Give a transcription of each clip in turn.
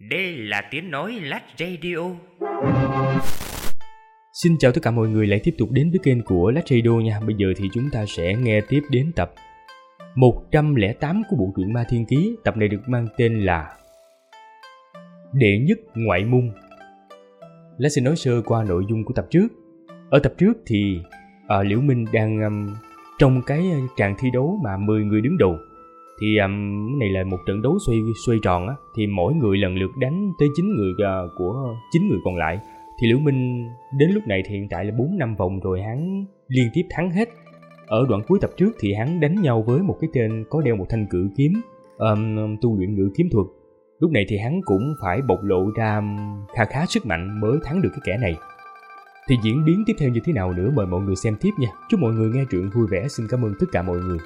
Đây là tiếng nói Lách Radio. Xin chào tất cả mọi người lại tiếp tục đến với kênh của Lách Radio nha. Bây giờ thì chúng ta sẽ nghe tiếp đến tập 108 của bộ truyện Ma Thiên Ký. Tập này được mang tên là Đệ Nhất Ngoại Môn. Lách sẽ nói sơ qua nội dung của tập trước. Ở tập trước thì Liễu Minh đang trong cái tràng thi đấu mà 10 người đứng đầu. Thì này là một trận đấu xoay tròn á, thì mỗi người lần lượt đánh tới 9 người của 9 người còn lại. Thì Liễu Minh đến lúc này thì hiện tại là 4-5 vòng rồi hắn liên tiếp thắng hết. Ở đoạn cuối tập trước thì hắn đánh nhau với một cái tên có đeo một thanh cự kiếm, tu luyện ngự kiếm thuật. Lúc này thì hắn cũng phải bộc lộ ra khá sức mạnh mới thắng được cái kẻ này. Thì diễn biến tiếp theo như thế nào nữa mời mọi người xem tiếp nha. Chúc mọi người nghe truyện vui vẻ. Xin cảm ơn tất cả mọi người.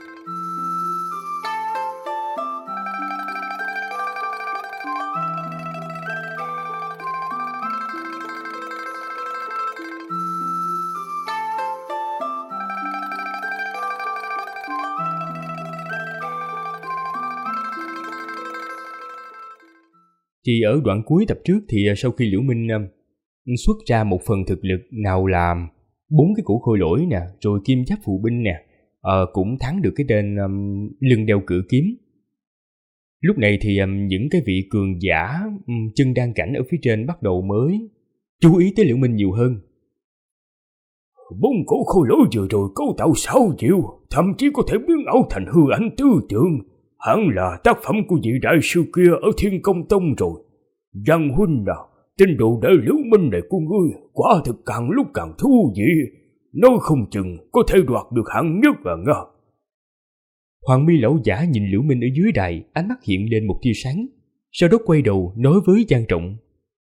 Thì ở đoạn cuối tập trước thì sau khi Liễu Minh xuất ra một phần thực lực, nào là 4 cái củ khôi lỗi nè, rồi kim giáp phù binh nè, cũng thắng được cái tên lưng đeo cự kiếm. Lúc này thì những cái vị cường giả chân đan cảnh ở phía trên bắt đầu mới chú ý tới Liễu Minh nhiều hơn. 4 củ khôi lỗi vừa rồi cấu tạo 6 diệu, thậm chí có thể biến ảo thành hư ảnh tứ tượng. Hẳn là tác phẩm của vị đại sư kia ở Thiên Công Tông rồi. Giang huynh à, tin đồ đệ Liễu Minh này của ngươi quả thực càng lúc càng thú vị, nói không chừng có thể đoạt được hạng nhất à nga. Hoàng Mi lão giả nhìn Liễu Minh ở dưới đài, ánh mắt hiện lên một tia sáng, sau đó quay đầu nói với Giang Trọng: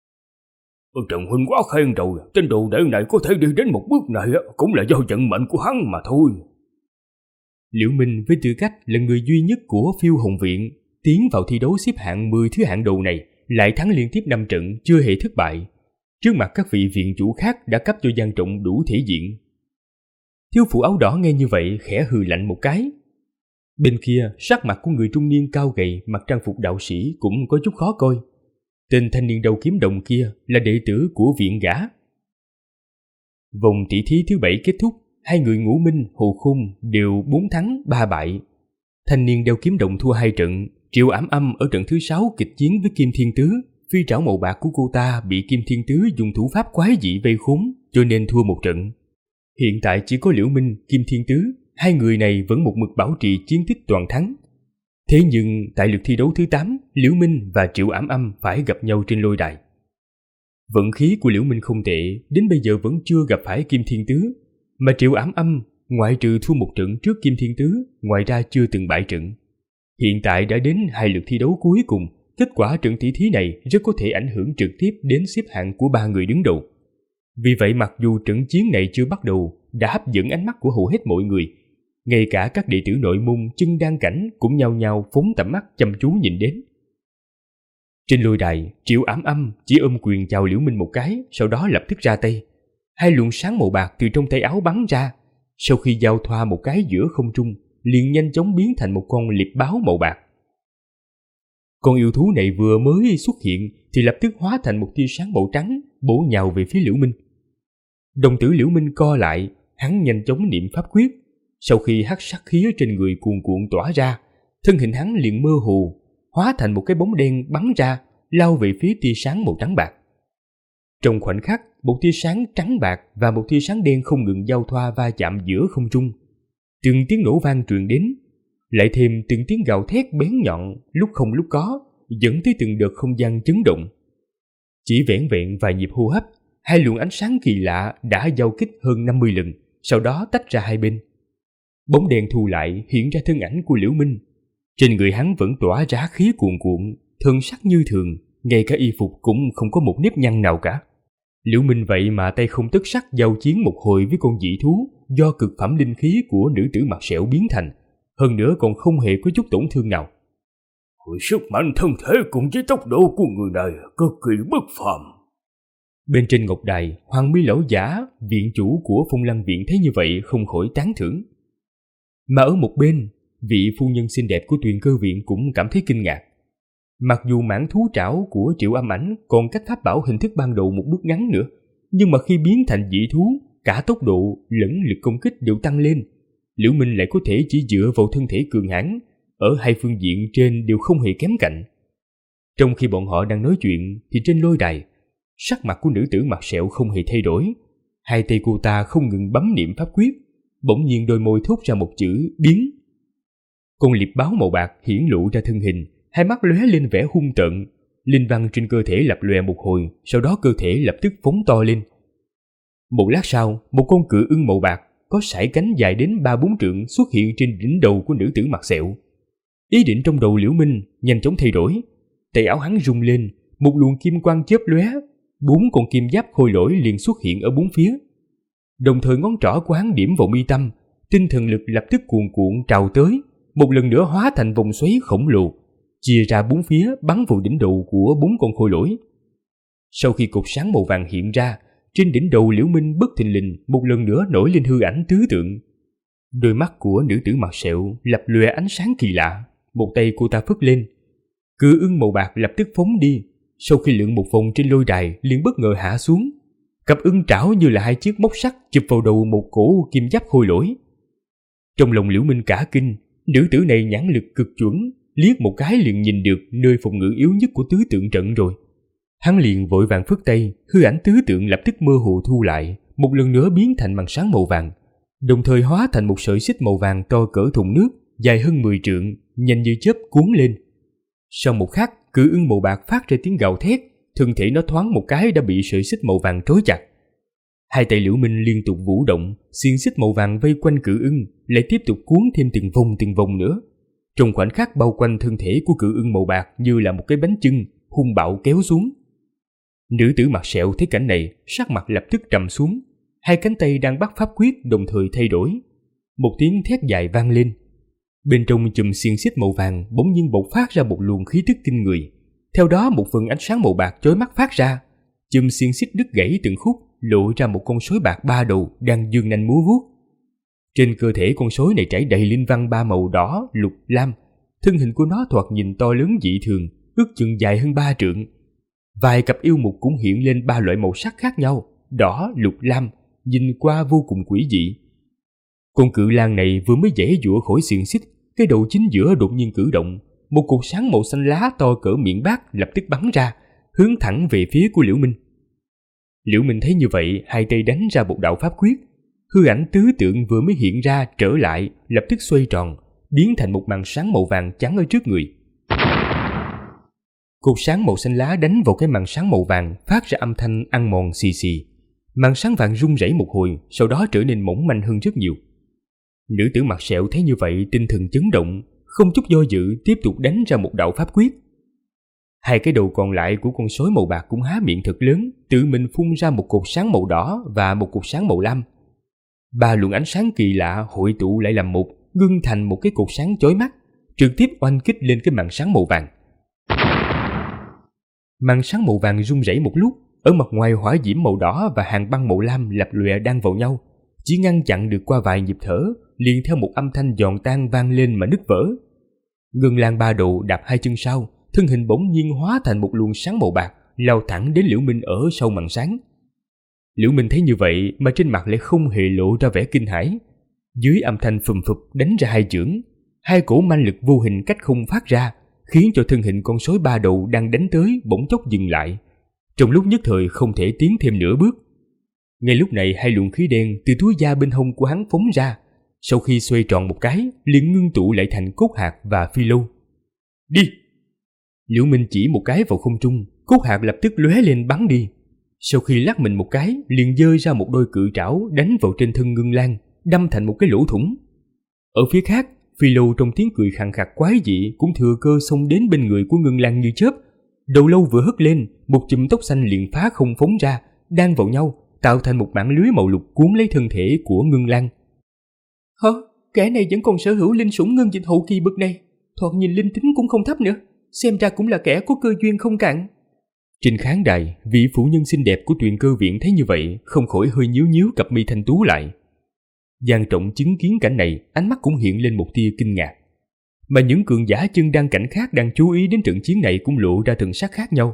Trần huynh quá khen rồi, tên đồ đệ này có thể đi đến một bước này cũng là do vận mệnh của hắn mà thôi. Liễu Minh với tư cách là người duy nhất của Phiêu Hồng Viện tiến vào thi đấu xếp hạng 10 thứ hạng đầu này, lại thắng liên tiếp 5 trận chưa hề thất bại. Trước mặt các vị viện chủ khác đã cấp cho Giang Trọng đủ thể diện. Thiếu phụ áo đỏ nghe như vậy khẽ hừ lạnh một cái. Bên kia, sắc mặt của người trung niên cao gầy mặc trang phục đạo sĩ cũng có chút khó coi. Tên thanh niên đầu kiếm đồng kia là đệ tử của viện gã. Vòng tỷ thí thứ 7 kết thúc, hai người Ngũ Minh, Hồ Khung đều 4 thắng 3 bại. Thanh niên đeo kiếm đồng thua 2 trận. Triệu Ảm Âm ở trận thứ 6 kịch chiến với Kim Thiên Tứ, phi trảo màu bạc của cô ta bị Kim Thiên Tứ dùng thủ pháp quái dị vây khốn, cho nên thua 1 trận. Hiện tại chỉ có Liễu Minh, Kim Thiên Tứ, hai người này vẫn một mực bảo trì chiến tích toàn thắng. Thế nhưng tại lượt thi đấu thứ 8, Liễu Minh và Triệu Ảm Âm phải gặp nhau trên lôi đài. Vận khí của Liễu Minh không tệ, đến bây giờ vẫn chưa gặp phải Kim Thiên Tứ, mà Triệu Ảm Âm ngoại trừ thua 1 trận trước Kim Thiên Tứ, ngoài ra chưa từng bại trận. Hiện tại đã đến 2 lượt thi đấu cuối cùng, kết quả trận tỷ thí này rất có thể ảnh hưởng trực tiếp đến xếp hạng của 3 người đứng đầu. Vì vậy mặc dù trận chiến này chưa bắt đầu, đã hấp dẫn ánh mắt của hầu hết mọi người. Ngay cả các đệ tử nội môn chân đan cảnh cũng nhao nhao phóng tầm mắt chăm chú nhìn đến. Trên lôi đài, Triệu Ảm Âm chỉ ôm quyền chào Liễu Minh một cái, sau đó lập tức ra tay. 2 luồng sáng màu bạc từ trong tay áo bắn ra, sau khi giao thoa một cái giữa không trung, liền nhanh chóng biến thành một con liệp báo màu bạc. Con yêu thú này vừa mới xuất hiện thì lập tức hóa thành một tia sáng màu trắng bổ nhào về phía Liễu Minh. Đồng tử Liễu Minh co lại, hắn nhanh chóng niệm pháp quyết. Sau khi hắc sát khí ở trên người cuồn cuộn tỏa ra, thân hình hắn liền mơ hồ, hóa thành một cái bóng đen bắn ra, lao về phía tia sáng màu trắng bạc. Trong khoảnh khắc, một tia sáng trắng bạc và một tia sáng đen không ngừng giao thoa va chạm giữa không trung. Từng tiếng nổ vang truyền đến, lại thêm từng tiếng gào thét bén nhọn lúc không lúc có, dẫn tới từng đợt không gian chấn động. Chỉ vẻn vẹn vài nhịp hô hấp, 2 luồng ánh sáng kỳ lạ đã giao kích hơn 50 lần, sau đó tách ra hai bên. Bóng đèn thu lại hiện ra thân ảnh của Liễu Minh. Trên người hắn vẫn tỏa ra khí cuồn cuộn, thân sắc như thường, ngay cả y phục cũng không có một nếp nhăn nào cả. Liễu Minh vậy mà tay không tất sắt giao chiến một hồi với con dị thú do cực phẩm linh khí của nữ tử mặt sẹo biến thành, hơn nữa còn không hề có chút tổn thương nào. Sức mạnh thân thể cùng với tốc độ của người này cực kỳ bất phàm. Bên trên ngọc đài, Hoàng Mi lão giả, viện chủ của Phong Lăng Viện thấy như vậy không khỏi tán thưởng. Mà ở một bên, vị phu nhân xinh đẹp của Tuyền Cơ Viện cũng cảm thấy kinh ngạc. Mặc dù mãn thú trảo của Triệu Âm Ảnh còn cách pháp bảo hình thức ban đầu một bước ngắn nữa, nhưng mà khi biến thành dị thú, cả tốc độ lẫn lực công kích đều tăng lên. Liễu Minh lại có thể chỉ dựa vào thân thể cường hãn, ở hai phương diện trên đều không hề kém cạnh. Trong khi bọn họ đang nói chuyện thì trên lôi đài, sắc mặt của nữ tử mặt sẹo không hề thay đổi. Hai tay cô ta không ngừng bấm niệm pháp quyết, bỗng nhiên đôi môi thốt ra một chữ biến. Con liệp báo màu bạc hiển lộ ra thân hình, hai mắt lóe lên vẻ hung tợn, linh văn trên cơ thể lập lòe một hồi, sau đó cơ thể lập tức phóng to lên. Một lát sau, một con cự ưng màu bạc có sải cánh dài đến 3-4 trượng xuất hiện trên đỉnh đầu của nữ tử mặt sẹo. Ý định trong đầu Liễu Minh nhanh chóng thay đổi, tay áo hắn rung lên, một luồng kim quang chớp lóe, 4 con kim giáp khôi lỗi liền xuất hiện ở bốn phía. Đồng thời ngón trỏ của hắn điểm vào mi tâm, tinh thần lực lập tức cuồn cuộn trào tới, một lần nữa hóa thành vòng xoáy khổng lồ, chia ra bốn phía bắn vào đỉnh đầu của 4 con khôi lỗi. Sau khi cột sáng màu vàng hiện ra, trên đỉnh đầu Liễu Minh bất thình lình một lần nữa nổi lên hư ảnh tứ tượng. Đôi mắt của nữ tử mặt sẹo lập lòe ánh sáng kỳ lạ, một tay cô ta phất lên, cự ưng màu bạc lập tức phóng đi. Sau khi lượn một vòng trên lôi đài liền bất ngờ hạ xuống, cặp ưng trảo như là hai chiếc móc sắt chụp vào đầu một cổ kim giáp khôi lỗi. Trong lòng Liễu Minh cả kinh, nữ tử này nhãn lực cực chuẩn, liếc một cái liền nhìn được nơi phòng ngự yếu nhất của tứ tượng trận rồi. Hắn liền vội vàng phất tay, hư ảnh tứ tượng lập tức mơ hồ thu lại, một lần nữa biến thành màn sáng màu vàng, đồng thời hóa thành một sợi xích màu vàng to cỡ thùng nước, dài hơn 10 trượng, nhanh như chớp cuốn lên. Sau một khắc, cự ưng màu bạc phát ra tiếng gào thét, thân thể nó thoáng một cái đã bị sợi xích màu vàng trói chặt. Hai tay Liễu Minh liên tục vũ động, xiềng xích màu vàng vây quanh cự ưng, lại tiếp tục cuốn thêm từng vòng nữa. Trong khoảnh khắc bao quanh thân thể của cự ưng màu bạc như là một cái bánh chưng, hung bạo kéo xuống. Nữ tử mặt sẹo thấy cảnh này, sắc mặt lập tức trầm xuống, hai cánh tay đang bắt pháp quyết đồng thời thay đổi. Một tiếng thét dài vang lên. Bên trong chùm xiềng xích màu vàng bỗng nhiên bộc phát ra một luồng khí tức kinh người. Theo đó một phần ánh sáng màu bạc chói mắt phát ra, chùm xiềng xích đứt gãy từng khúc, lộ ra một con sói bạc 3 đầu đang giương nanh múa vuốt. Trên cơ thể con sói này trải đầy linh văn 3 màu đỏ, lục, lam. Thân hình của nó thoạt nhìn to lớn dị thường, ước chừng dài hơn 3 trượng. Vài cặp yêu mục cũng hiện lên 3 loại màu sắc khác nhau, đỏ, lục, lam, nhìn qua vô cùng quỷ dị. Con cự lang này vừa mới giãy giụa khỏi xiềng xích, cái đầu chính giữa đột nhiên cử động, một cột sáng màu xanh lá to cỡ miệng bát lập tức bắn ra, hướng thẳng về phía của Liễu Minh. Liễu Minh thấy như vậy, hai tay đánh ra một đạo pháp quyết, hư ảnh tứ tượng vừa mới hiện ra trở lại, lập tức xoay tròn, biến thành một màn sáng màu vàng chắn ở trước người. Cột sáng màu xanh lá đánh vào cái màn sáng màu vàng, phát ra âm thanh ăn mòn xì xì. Màn sáng vàng rung rẩy một hồi, sau đó trở nên mỏng manh hơn rất nhiều. Nữ tử mặt sẹo thấy như vậy, tinh thần chấn động, không chút do dự tiếp tục đánh ra một đạo pháp quyết. Hai cái đầu còn lại của con sói màu bạc cũng há miệng thật lớn, tự mình phun ra một cột sáng màu đỏ và một cột sáng màu lam. 3 luồng ánh sáng kỳ lạ hội tụ lại làm một, ngưng thành một cái cột sáng chói mắt, trực tiếp oanh kích lên cái màn sáng màu vàng. Màn sáng màu vàng rung rẩy một lúc, ở mặt ngoài hỏa diễm màu đỏ và hàng băng màu lam lập lòe đan vào nhau, chỉ ngăn chặn được qua vài nhịp thở, liền theo một âm thanh giòn tan vang lên mà nứt vỡ. Ngân lang 3 đầu đạp 2 chân sau, thân hình bỗng nhiên hóa thành một luồng sáng màu bạc, lao thẳng đến Liễu Minh ở sau màn sáng. Liễu Minh thấy như vậy mà trên mặt lại không hề lộ ra vẻ kinh hãi. Dưới âm thanh phùm phụp đánh ra 2 chưởng, 2 cổ manh lực vô hình cách không phát ra, khiến cho thân hình con sói 3 đầu đang đánh tới bỗng chốc dừng lại, trong lúc nhất thời không thể tiến thêm nửa bước. Ngay lúc này 2 luồng khí đen từ túi da bên hông của hắn phóng ra, sau khi xoay tròn một cái liền ngưng tụ lại thành cốt hạt và phi lâu. Đi! Liễu Minh chỉ một cái vào không trung, cốt hạt lập tức lóe lên bắn đi. Sau khi lắc mình một cái, liền giơ ra một đôi cự trảo đánh vào trên thân Ngân Lang, đâm thành một cái lỗ thủng. Ở phía khác, phi lâu trong tiếng cười khàn khạc quái dị cũng thừa cơ xông đến bên người của Ngân Lang như chớp. Đầu lâu vừa hất lên, một chùm tóc xanh liền phá không phóng ra, đan vào nhau, tạo thành một mảng lưới màu lục cuốn lấy thân thể của Ngân Lang. Hả? Kẻ này vẫn còn sở hữu linh sủng ngân dịch hậu kỳ bậc này, thoạt nhìn linh tính cũng không thấp nữa, xem ra cũng là kẻ có cơ duyên không cạn. Trên khán đài, vị phụ nhân xinh đẹp của Tuyền Cơ Viện thấy như vậy, không khỏi hơi nhíu nhíu cặp mi thanh tú lại. Giang Trọng chứng kiến cảnh này, ánh mắt cũng hiện lên một tia kinh ngạc. mà những cường giả chân đan cảnh khác đang chú ý đến trận chiến này cũng lộ ra thần sắc khác nhau.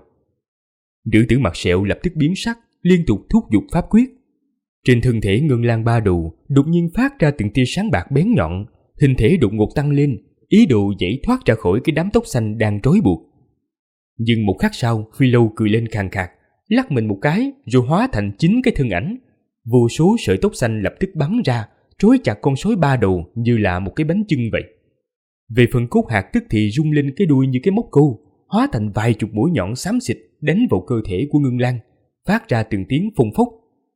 Nữ tử mặt sẹo lập tức biến sắc, liên tục thúc giục pháp quyết. Trên thân thể Ngân Lang ba đầu đột nhiên phát ra từng tia sáng bạc bén nhọn, hình thể đột ngột tăng lên, ý đồ nhảy thoát ra khỏi cái đám tóc xanh đang trói buộc. Nhưng một khắc sau, Phi Lâu cười lên khàn khạc, lắc mình một cái rồi hóa thành 9 cái thân ảnh. Vô số sợi tóc xanh lập tức bắn ra, trói chặt con sói ba đầu như là một cái bánh chưng vậy. Về phần Cốt Hạc tức thì rung lên cái đuôi như cái móc câu, hóa thành vài chục mũi nhọn xám xịt đánh vào cơ thể của Ngân Lang, phát ra từng tiếng phông phốc.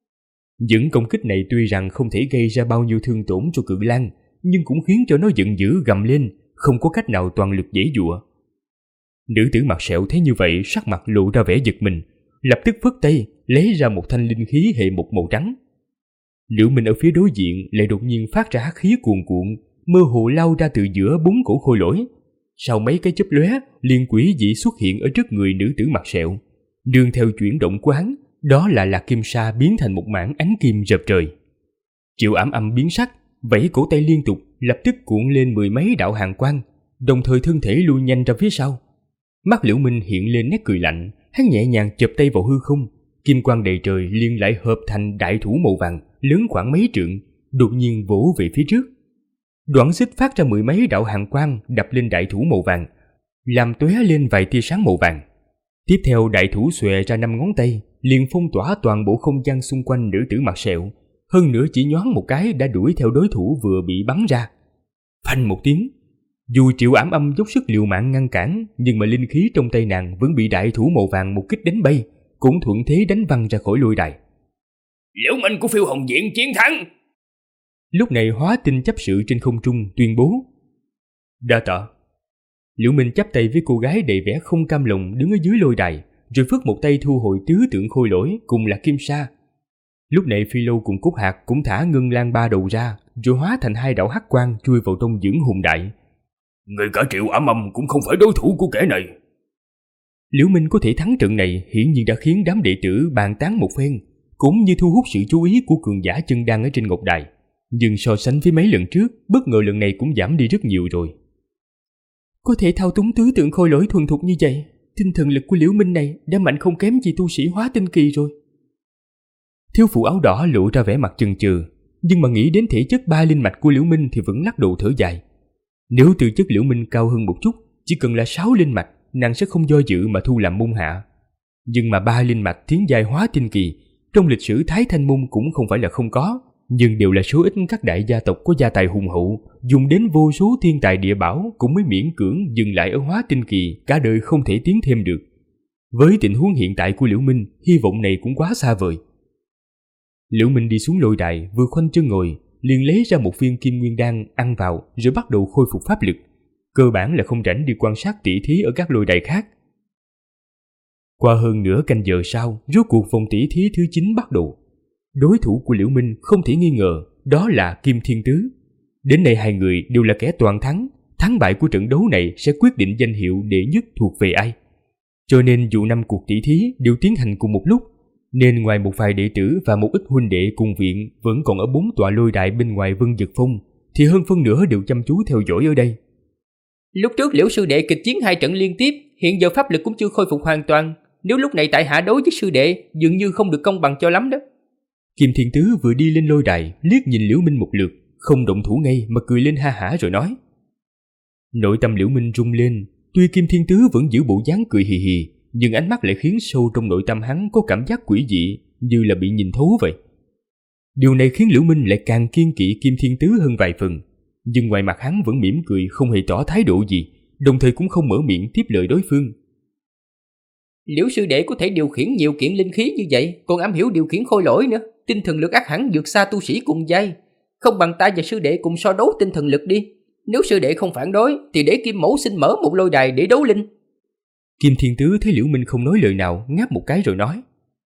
Những công kích này tuy rằng không thể gây ra bao nhiêu thương tổn cho Cự Lang, nhưng cũng khiến cho nó giận dữ gầm lên, không có cách nào toàn lực giãy giụa. Nữ tử mặt sẹo thấy như vậy, sắc mặt lộ ra vẻ giật mình, lập tức phất tay lấy ra một thanh linh khí hệ mộc màu trắng. Liễu Minh ở phía đối diện lại đột nhiên phát ra hắc khí cuồn cuộn, mơ hồ lao ra từ giữa 4 cổ khôi lỗi. Sau mấy cái chớp lóe, liền quỷ dị xuất hiện ở trước người nữ tử mặt sẹo. Nương theo chuyển động của hắn, đó là Lạc Kim Sa biến thành một mảng ánh kim rợp trời. Triệu Ảm Âm biến sắc, vẫy cổ tay liên tục, lập tức cuộn lên 10 mấy đạo hàn quang, đồng thời thân thể lui nhanh ra phía sau. Mắt Liễu Minh hiện lên nét cười lạnh, hắn nhẹ nhàng chụp tay vào hư không, kim quang đầy trời liền lại hợp thành đại thủ màu vàng, lớn khoảng mấy trượng, đột nhiên vỗ về phía trước. Đoạn xích phát ra 10 mấy đạo hàn quang đập lên đại thủ màu vàng, làm tóe lên vài tia sáng màu vàng. Tiếp theo đại thủ xòe ra 5 ngón tay, liền phong tỏa toàn bộ không gian xung quanh nữ tử mặt sẹo, hơn nữa chỉ nhoáng một cái đã đuổi theo đối thủ vừa bị bắn ra. Phanh một tiếng, dù Triệu Ảm Âm dốc sức liều mạng ngăn cản, nhưng mà linh khí trong tay nàng vẫn bị đại thủ màu vàng một kích đánh bay, cũng thuận thế đánh văng ra khỏi lôi đài. Liễu Minh của Phiêu Hồng Viện chiến thắng. Lúc này Hóa Tinh chấp sự trên không trung tuyên bố. Đa tạ. Liễu Minh chắp tay với cô gái đầy vẻ không cam lòng đứng ở dưới lôi đài, rồi phất một tay thu hồi tứ tượng khôi lỗi cùng Lạc Kim Sa. Lúc này Phi Lâu cùng Cốt Hạc cũng thả Ngân Lang ba đầu ra, rồi hóa thành 2 đạo hắc quang chui vào trong dưỡng hồn đại. Ngay cả Triệu Ảm Âm cũng không phải đối thủ của kẻ này. Liễu Minh có thể thắng trận này hiển nhiên đã khiến đám đệ tử bàn tán một phen, cũng như thu hút sự chú ý của cường giả chân đan ở trên ngọc đài. Nhưng so sánh với mấy lần trước, bất ngờ lần này cũng giảm đi rất nhiều rồi. Có thể thao túng tứ tượng khôi lỗi thuần thục như vậy, tinh thần lực của Liễu Minh này đã mạnh không kém gì tu sĩ Hóa Tinh kỳ rồi. Thiếu phụ áo đỏ lộ ra vẻ mặt chần chừ, nhưng mà nghĩ đến thể chất 3 linh mạch của Liễu Minh thì vẫn lắc đầu thở dài. Nếu tư chất Liễu Minh cao hơn một chút, chỉ cần là 6 linh mạch, nàng sẽ không do dự mà thu làm môn hạ. Nhưng mà 3 linh mạch tiến giai Hóa Tinh kỳ, trong lịch sử Thái Thanh môn cũng không phải là không có, nhưng đều là số ít các đại gia tộc có gia tài hùng hậu, dùng đến vô số thiên tài địa bảo cũng mới miễn cưỡng dừng lại ở Hóa Tinh kỳ, cả đời không thể tiến thêm được. Với tình huống hiện tại của Liễu Minh, hy vọng này cũng quá xa vời. Liễu Minh đi xuống lôi đài, vừa khoanh chân ngồi, liền lấy ra một viên kim nguyên đan ăn vào, rồi bắt đầu khôi phục pháp lực. Cơ bản là không rảnh đi quan sát tỉ thí ở các lôi đài khác. Qua hơn nửa canh giờ sau, rốt cuộc vòng tỉ thí thứ 9 bắt đầu. Đối thủ của Liễu Minh không thể nghi ngờ, đó là Kim Thiên Tứ. Đến nay hai người đều là kẻ toàn thắng, thắng bại của trận đấu này sẽ quyết định danh hiệu đệ nhất thuộc về ai. Cho nên dù 5 cuộc tỉ thí đều tiến hành cùng một lúc, nên ngoài một vài đệ tử và một ít huynh đệ cùng viện vẫn còn ở 4 tọa lôi đài bên ngoài Vân Dực Phong, thì hơn phân nửa đều chăm chú theo dõi ở đây. Lúc trước Liễu sư đệ kịch chiến 2 trận liên tiếp, hiện giờ pháp lực cũng chưa khôi phục hoàn toàn. Nếu lúc này tại hạ đối với sư đệ, dường như không được công bằng cho lắm đó. Kim Thiên Tứ vừa đi lên lôi đài, liếc nhìn Liễu Minh một lượt, không động thủ ngay mà cười lên ha hả rồi nói. Nội tâm Liễu Minh rung lên, tuy Kim Thiên Tứ vẫn giữ bộ dáng cười hì hì, nhưng ánh mắt lại khiến sâu trong nội tâm hắn có cảm giác quỷ dị, như là bị nhìn thấu vậy. Điều này khiến Liễu Minh lại càng kiêng kỵ Kim Thiên Tứ hơn vài phần, nhưng ngoài mặt hắn vẫn mỉm cười không hề tỏ thái độ gì, đồng thời cũng không mở miệng tiếp lời đối phương. Liễu sư đệ có thể điều khiển nhiều kiện linh khí như vậy, còn am hiểu điều khiển khôi lỗi nữa, tinh thần lực ắt hẳn vượt xa tu sĩ cùng giai. Không bằng ta và sư đệ cùng so đấu tinh thần lực đi. Nếu sư đệ không phản đối, thì để Kim mẫu xin mở một lôi đài để đấu linh. Kim Thiên Tứ thấy Liễu Minh không nói lời nào, ngáp một cái rồi nói.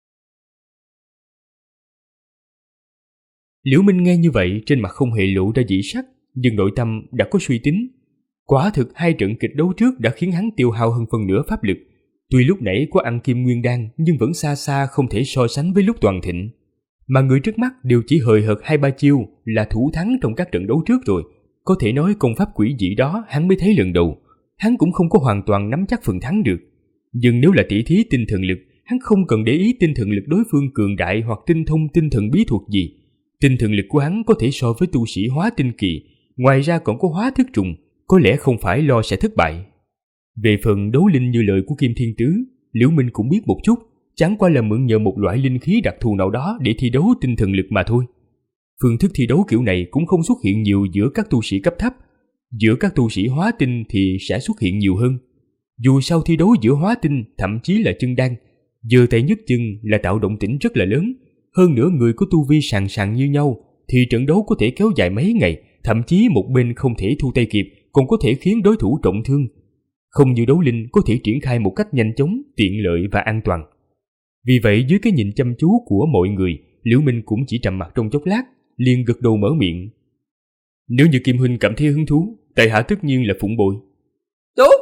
Liễu Minh nghe như vậy, trên mặt không hề lộ ra dị sắc, nhưng nội tâm đã có suy tính. Quả thực 2 trận kịch đấu trước đã khiến hắn tiêu hao hơn phần nửa pháp lực. Tuy lúc nãy có ăn kim nguyên đan, nhưng vẫn xa xa không thể so sánh với lúc toàn thịnh. Mà người trước mắt đều chỉ hời hợt 2-3 chiêu là thủ thắng trong các trận đấu trước rồi, có thể nói công pháp quỷ dị đó hắn mới thấy lần đầu. Hắn cũng không có hoàn toàn nắm chắc phần thắng được. Nhưng nếu là tỷ thí tinh thần lực, hắn không cần để ý tinh thần lực đối phương cường đại hoặc tinh thông tinh thần bí thuật gì. Tinh thần lực của hắn có thể so với tu sĩ hóa tinh kỳ, ngoài ra còn có hóa thức trùng, có lẽ không phải lo sẽ thất bại. Về phần đấu linh như lời của Kim Thiên Tứ, Liễu Minh cũng biết một chút, chẳng qua là mượn nhờ một loại linh khí đặc thù nào đó để thi đấu tinh thần lực mà thôi. Phương thức thi đấu kiểu này cũng không xuất hiện nhiều giữa các tu sĩ cấp thấp, giữa các tu sĩ hóa tinh thì sẽ xuất hiện nhiều hơn. Dù sao thi đấu giữa hóa tinh, thậm chí là chân đan, giơ tay nhấc chân là tạo động tĩnh rất là lớn. Hơn nữa người có tu vi sàn sàn như nhau thì trận đấu có thể kéo dài mấy ngày, thậm chí một bên không thể thu tay kịp còn có thể khiến đối thủ trọng thương. Không như đấu linh có thể triển khai một cách nhanh chóng, tiện lợi và an toàn. Vì vậy dưới cái nhìn chăm chú của mọi người, Liễu Minh cũng chỉ trầm mặc trong chốc lát, liền gật đầu mở miệng. Nếu như Kim huynh cảm thấy hứng thú, tại hạ tất nhiên là phụng bồi. Tốt.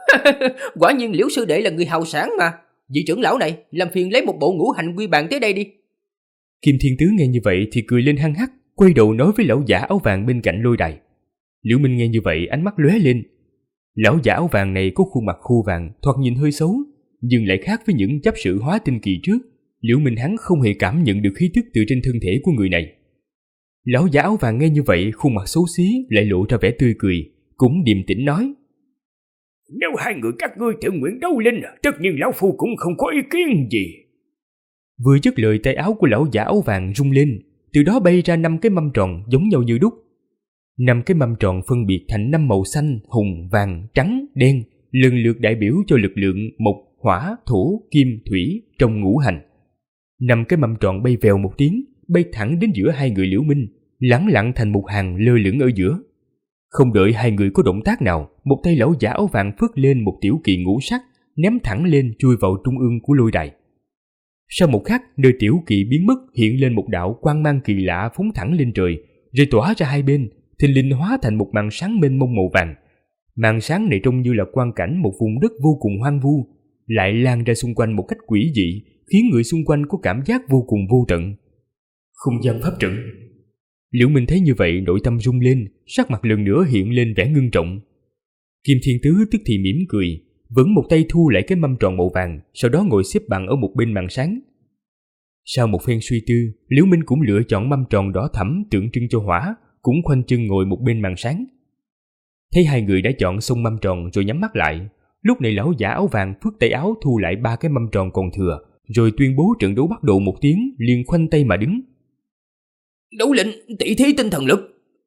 Quả nhiên Liễu sư đệ là người hào sảng mà. Vị trưởng lão này, làm phiền lấy một bộ ngũ hành quy bàn tới đây đi. Kim Thiên Tứ nghe như vậy thì cười lên hăng hắc, quay đầu nói với lão giả áo vàng bên cạnh lôi đài. Liễu Minh nghe như vậy ánh mắt lóe lên. Lão giả áo vàng này có khuôn mặt khô vàng, thoạt nhìn hơi xấu, nhưng lại khác với những chấp sự hóa tinh kỳ trước. Liễu Minh hắn không hề cảm nhận được khí tức từ trên thân thể của người này. Lão giả áo vàng nghe như vậy, khuôn mặt xấu xí lại lộ ra vẻ tươi cười, cũng điềm tĩnh nói: Nếu hai người các ngươi tự nguyện đấu linh, tất nhiên lão phu cũng không có ý kiến gì. Vừa dứt lời, tay áo của lão giả áo vàng rung lên, từ đó bay ra 5 cái mâm tròn giống nhau như đúc. 5 cái mâm tròn phân biệt thành 5 màu xanh, hồng, vàng, trắng, đen, lần lượt đại biểu cho lực lượng mộc, hỏa, thổ, kim, thủy trong ngũ hành. 5 cái mâm tròn bay vèo một tiếng, bay thẳng đến giữa hai người Liễu Minh, lẳng lặng thành một hàng lơ lửng ở giữa. Không đợi hai người có động tác nào, một tay lão giả áo vàng phất lên một tiểu kỳ ngũ sắc, ném thẳng lên chui vào trung ương của lôi đài. Sau một khắc, nơi tiểu kỳ biến mất hiện lên một đạo quang mang kỳ lạ phóng thẳng lên trời, rồi tỏa ra hai bên, thình lình hóa thành một màn sáng mênh mông màu vàng. Màn sáng này trông như là quang cảnh một vùng đất vô cùng hoang vu, lại lan ra xung quanh một cách quỷ dị, khiến người xung quanh có cảm giác vô cùng vô tận. Không gian pháp trận. Liễu Minh thấy như vậy, nội tâm rung lên, sắc mặt lần nữa hiện lên vẻ ngưng trọng. Kim Thiên Tứ tức thì mỉm cười, vẫn một tay thu lại cái mâm tròn màu vàng, sau đó ngồi xếp bằng ở một bên màn sáng. Sau một phen suy tư, Liễu Minh cũng lựa chọn mâm tròn đỏ thẫm tượng trưng cho hỏa, cũng khoanh chân ngồi một bên màn sáng. Thấy hai người đã chọn xong mâm tròn rồi nhắm mắt lại, lúc này lão giả áo vàng phất tay áo thu lại 3 cái mâm tròn còn thừa, rồi tuyên bố trận đấu bắt đầu một tiếng, liền khoanh tay mà đứng. Đấu lệnh tỷ thí tinh thần lực.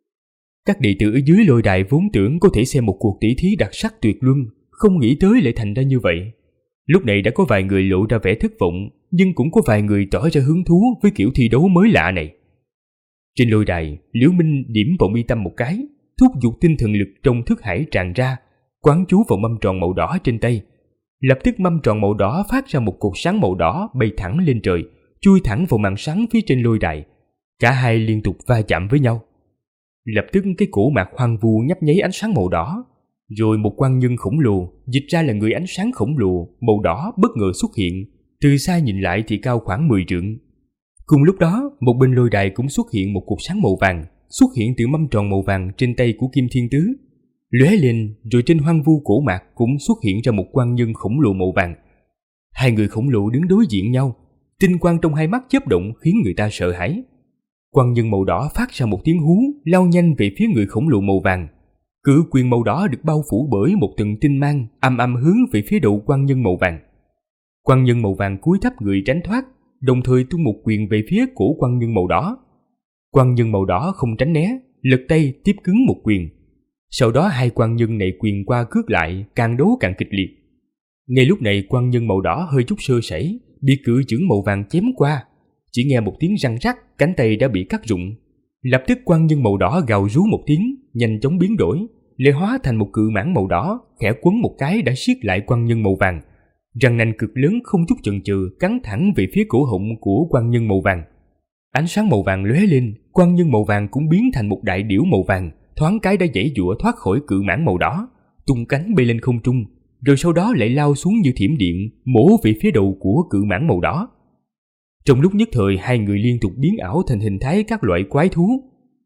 Các đệ tử ở dưới lôi đài vốn tưởng có thể xem một cuộc tỷ thí đặc sắc tuyệt luân, không nghĩ tới lại thành ra như vậy. Lúc này đã có vài người lộ ra vẻ thất vọng, nhưng cũng có vài người tỏ ra hứng thú với kiểu thi đấu mới lạ này. Trên lôi đài, Liễu Minh điểm vào mi tâm một cái, thúc giục tinh thần lực trong thức hải tràn ra, quán chú vào mâm tròn màu đỏ trên tay. Lập tức mâm tròn màu đỏ phát ra một cột sáng màu đỏ bay thẳng lên trời, chui thẳng vào màn sáng phía trên lôi đài. Cả hai liên tục va chạm với nhau. Lập tức cái cổ mạc hoang vu nhấp nháy ánh sáng màu đỏ, rồi một quan nhân khổng lồ, dịch ra là người ánh sáng khổng lồ màu đỏ bất ngờ xuất hiện, từ xa nhìn lại thì cao khoảng 10 trượng. Cùng lúc đó, một bên lôi đài cũng xuất hiện một cột sáng màu vàng, xuất hiện từ mâm tròn màu vàng trên tay của Kim Thiên Tứ, lóe lên, rồi trên hoang vu cổ mạc cũng xuất hiện ra một quan nhân khổng lồ màu vàng. Hai người khổng lồ đứng đối diện nhau, tinh quang trong hai mắt chớp động khiến người ta sợ hãi. Quan nhân màu đỏ phát ra một tiếng hú, lao nhanh về phía người khổng lồ màu vàng. Cử quyền màu đỏ được bao phủ bởi một tầng tinh mang, âm âm hướng về phía đầu quan nhân màu vàng. Quan nhân màu vàng cúi thấp người tránh thoát, đồng thời tung một quyền về phía cổ quan nhân màu đỏ. Quan nhân màu đỏ không tránh né, lật tay tiếp cứng một quyền. Sau đó hai quan nhân này quyền qua cước lại, càng đấu càng kịch liệt. Ngay lúc này quan nhân màu đỏ hơi chút sơ sẩy, bị cự chưởng màu vàng chém qua. Chỉ nghe một tiếng răng rắc, cánh tay đã bị cắt rụng. Lập tức quan nhân màu đỏ gào rú một tiếng, nhanh chóng biến đổi, lại hóa thành một cự mãng màu đỏ, khẽ quấn một cái đã siết lại quan nhân màu vàng. Răng nanh cực lớn không chút chần chừ cắn thẳng về phía cổ họng của quan nhân màu vàng. Ánh sáng màu vàng lóe lên, quan nhân màu vàng cũng biến thành một đại điểu màu vàng, thoáng cái đã giãy giụa thoát khỏi cự mãng màu đỏ, tung cánh bay lên không trung, rồi sau đó lại lao xuống như thiểm điện, mổ về phía đầu của cự mãng màu đỏ. Trong lúc nhất thời hai người liên tục biến ảo thành hình thái các loại quái thú.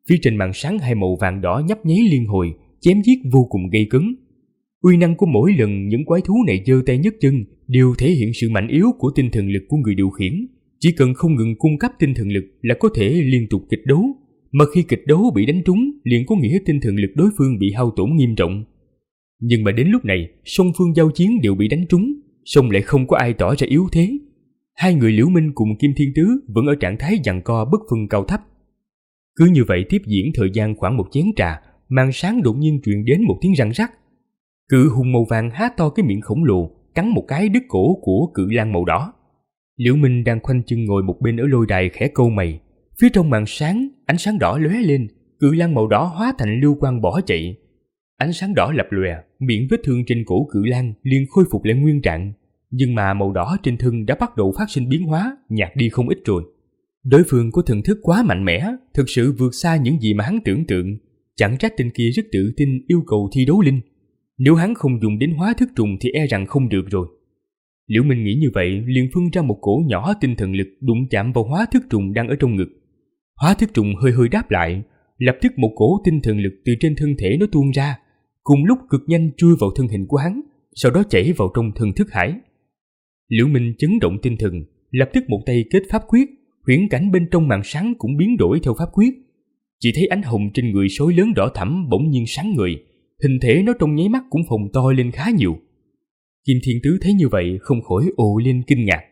Phía trên màn sáng hai màu vàng đỏ nhấp nháy liên hồi, chém giết vô cùng gây cấn. Uy năng của mỗi lần những quái thú này giơ tay nhấc chân đều thể hiện sự mạnh yếu của tinh thần lực của người điều khiển. Chỉ cần không ngừng cung cấp tinh thần lực là có thể liên tục kịch đấu, mà khi kịch đấu bị đánh trúng liền có nghĩa tinh thần lực đối phương bị hao tổn nghiêm trọng. Nhưng mà đến lúc này, song phương giao chiến đều bị đánh trúng, song lại không có ai tỏ ra yếu thế. Hai người Liễu Minh cùng Kim Thiên Tứ vẫn ở trạng thái giằng co bất phân cao thấp. Cứ như vậy tiếp diễn thời gian khoảng một chén trà, màn sáng đột nhiên truyền đến một tiếng răng rắc. Cự hùng màu vàng há to cái miệng khổng lồ, cắn một cái đứt cổ của cự lang màu đỏ. Liễu Minh đang khoanh chân ngồi một bên ở lôi đài khẽ cau mày. Phía trong màn sáng, ánh sáng đỏ lóe lên, cự lang màu đỏ hóa thành lưu quang bỏ chạy. Ánh sáng đỏ lập lòe, miệng vết thương trên cổ cự lang liền khôi phục lại nguyên trạng, nhưng mà màu đỏ trên thân đã bắt đầu phát sinh biến hóa, nhạt đi không ít rồi. Đối phương có thần thức quá mạnh mẽ, thực sự vượt xa những gì mà hắn tưởng tượng, chẳng trách tên kia rất tự tin yêu cầu thi đấu linh. Nếu hắn không dùng đến hóa thức trùng thì e rằng không được rồi. Liễu Minh nghĩ như vậy liền phân ra một cổ nhỏ tinh thần lực đụng chạm vào hóa thức trùng đang ở trong ngực. Hóa thức trùng hơi hơi đáp lại, lập tức một cổ tinh thần lực từ trên thân thể nó tuôn ra, cùng lúc cực nhanh chui vào thân hình của hắn, sau đó chảy vào trong thần thức hải. Liễu Minh chấn động tinh thần, lập tức một tay kết pháp quyết, huyễn cảnh bên trong màn sáng cũng biến đổi theo pháp quyết. Chỉ thấy ánh hồng trên người sói lớn đỏ thẫm bỗng nhiên sáng ngời, hình thể nó trong nháy mắt cũng phồng to lên khá nhiều. Kim Thiên Tứ thấy như vậy không khỏi ồ lên kinh ngạc.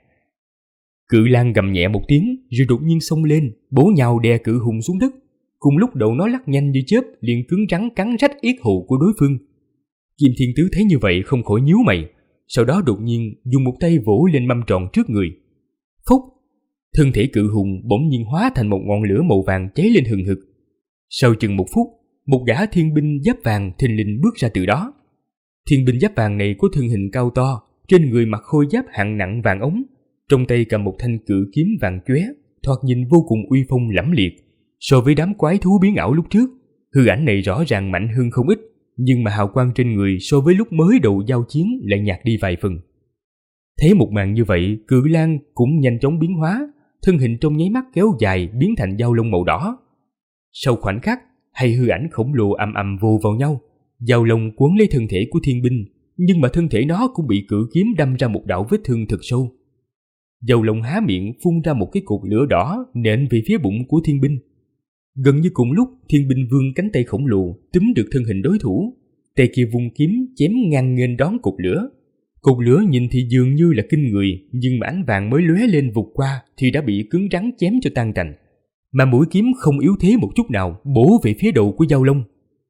Cự lang gầm nhẹ một tiếng rồi đột nhiên xông lên, bổ nhào đè cự hùng xuống đất. Cùng lúc đầu nó lắc nhanh như chớp liền cứng rắn cắn rách yết hầu của đối phương. Kim Thiên Tứ thấy như vậy không khỏi nhíu mày, sau đó đột nhiên dùng một tay vỗ lên mâm tròn trước người. Phốc, thân thể cự hùng bỗng nhiên hóa thành một ngọn lửa màu vàng cháy lên hừng hực. Sau chừng một phút, một gã thiên binh giáp vàng thình lình bước ra từ đó. Thiên binh giáp vàng này có thân hình cao to, trên người mặc khôi giáp hạng nặng vàng ống, trong tay cầm một thanh cự kiếm vàng chóe, thoạt nhìn vô cùng uy phong lẫm liệt. So với đám quái thú biến ảo lúc trước, hư ảnh này rõ ràng mạnh hơn không ít, nhưng mà hào quang trên người so với lúc mới đầu giao chiến lại nhạt đi vài phần. Thấy một màn như vậy, cự lang cũng nhanh chóng biến hóa, thân hình trong nháy mắt kéo dài biến thành dao lông màu đỏ. Sau khoảnh khắc, hai hư ảnh khổng lồ ầm ầm vồ vào nhau, dao lông quấn lấy thân thể của thiên binh, nhưng mà thân thể nó cũng bị cự kiếm đâm ra một đạo vết thương thật sâu. Dao lông há miệng phun ra một cái cột lửa đỏ nện về phía bụng của thiên binh. Gần như cùng lúc, thiên binh vươn cánh tay khổng lồ túm được thân hình đối thủ, tay kia vung kiếm chém ngang nghênh đón cột lửa. Cột lửa nhìn thì dường như là kinh người, nhưng mà ánh vàng mới lóe lên vụt qua thì đã bị cứng rắn chém cho tan tành. Mà mũi kiếm không yếu thế một chút nào, bổ về phía đầu của dao lông.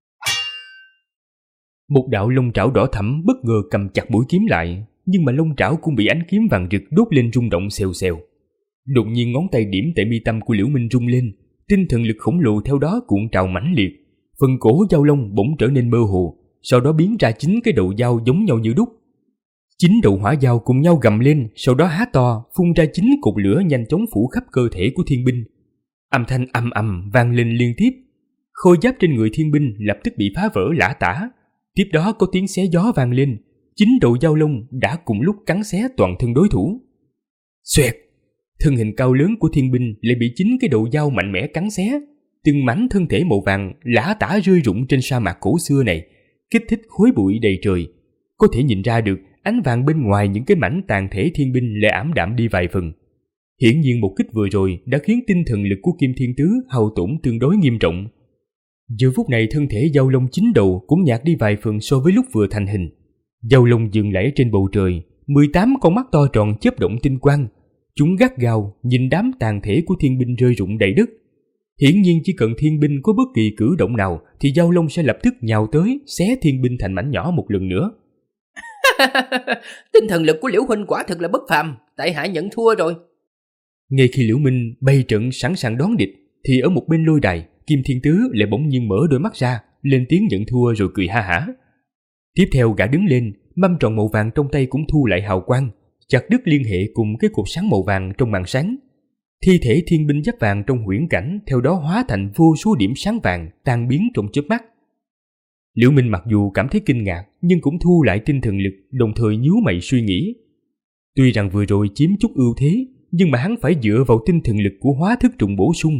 Một đạo lông trảo đỏ thẫm bất ngờ cầm chặt mũi kiếm lại, nhưng mà lông trảo cũng bị ánh kiếm vàng rực đốt lên rung động xèo xèo. Đột nhiên ngón tay điểm tại mi tâm của Liễu Minh rung lên, tinh thần lực khổng lồ theo đó cuộn trào mãnh liệt, phần cổ dao lông bỗng trở nên mơ hồ, sau đó biến ra 9 cái đầu dao giống nhau như đúc. 9 đầu hỏa dao cùng nhau gầm lên, sau đó há to, phun ra 9 cột lửa nhanh chóng phủ khắp cơ thể của thiên binh. Âm thanh ầm ầm vang lên liên tiếp, khôi giáp trên người thiên binh lập tức bị phá vỡ lả tả. Tiếp đó có tiếng xé gió vang lên, 9 đầu dao lông đã cùng lúc cắn xé toàn thân đối thủ. Xoẹt, thân hình cao lớn của thiên binh lại bị 9 cái đầu dao mạnh mẽ cắn xé, từng mảnh thân thể màu vàng lả tả rơi rụng trên sa mạc cổ xưa này, kích thích khói bụi đầy trời. Có thể nhìn ra được ánh vàng bên ngoài những cái mảnh tàn thể thiên binh lại ảm đạm đi vài phần. Hiển nhiên một kích vừa rồi đã khiến tinh thần lực của Kim Thiên Tứ hao tổn tương đối nghiêm trọng. Giờ phút này thân thể dao lông 9 đầu cũng nhạt đi vài phần so với lúc vừa thành hình. Dao lông dừng lại trên bầu trời, 18 con mắt to tròn chớp động tinh quang. Chúng gắt gao nhìn đám tàn thể của thiên binh rơi rụng đầy đất. Hiển nhiên chỉ cần thiên binh có bất kỳ cử động nào thì dao lông sẽ lập tức nhào tới xé thiên binh thành mảnh nhỏ một lần nữa. Tinh thần lực của Liễu huynh quả thực là bất phàm, tại hạ nhận thua rồi. Ngay khi Liễu Minh bày trận sẵn sàng đón địch thì ở một bên lôi đài, Kim Thiên Tứ lại bỗng nhiên mở đôi mắt ra, lên tiếng nhận thua rồi cười ha hả. Tiếp theo gã đứng lên, mâm tròn màu vàng trong tay cũng thu lại hào quang, chặt đứt liên hệ cùng cái cột sáng màu vàng trong màn sáng. Thi thể thiên binh giáp vàng trong huyễn cảnh theo đó hóa thành vô số điểm sáng vàng tan biến trong chớp mắt. Liễu Minh mặc dù cảm thấy kinh ngạc nhưng cũng thu lại tinh thần lực, đồng thời nhíu mày suy nghĩ. Tuy rằng vừa rồi chiếm chút ưu thế, nhưng mà hắn phải dựa vào tinh thần lực của hóa thức trùng bổ sung,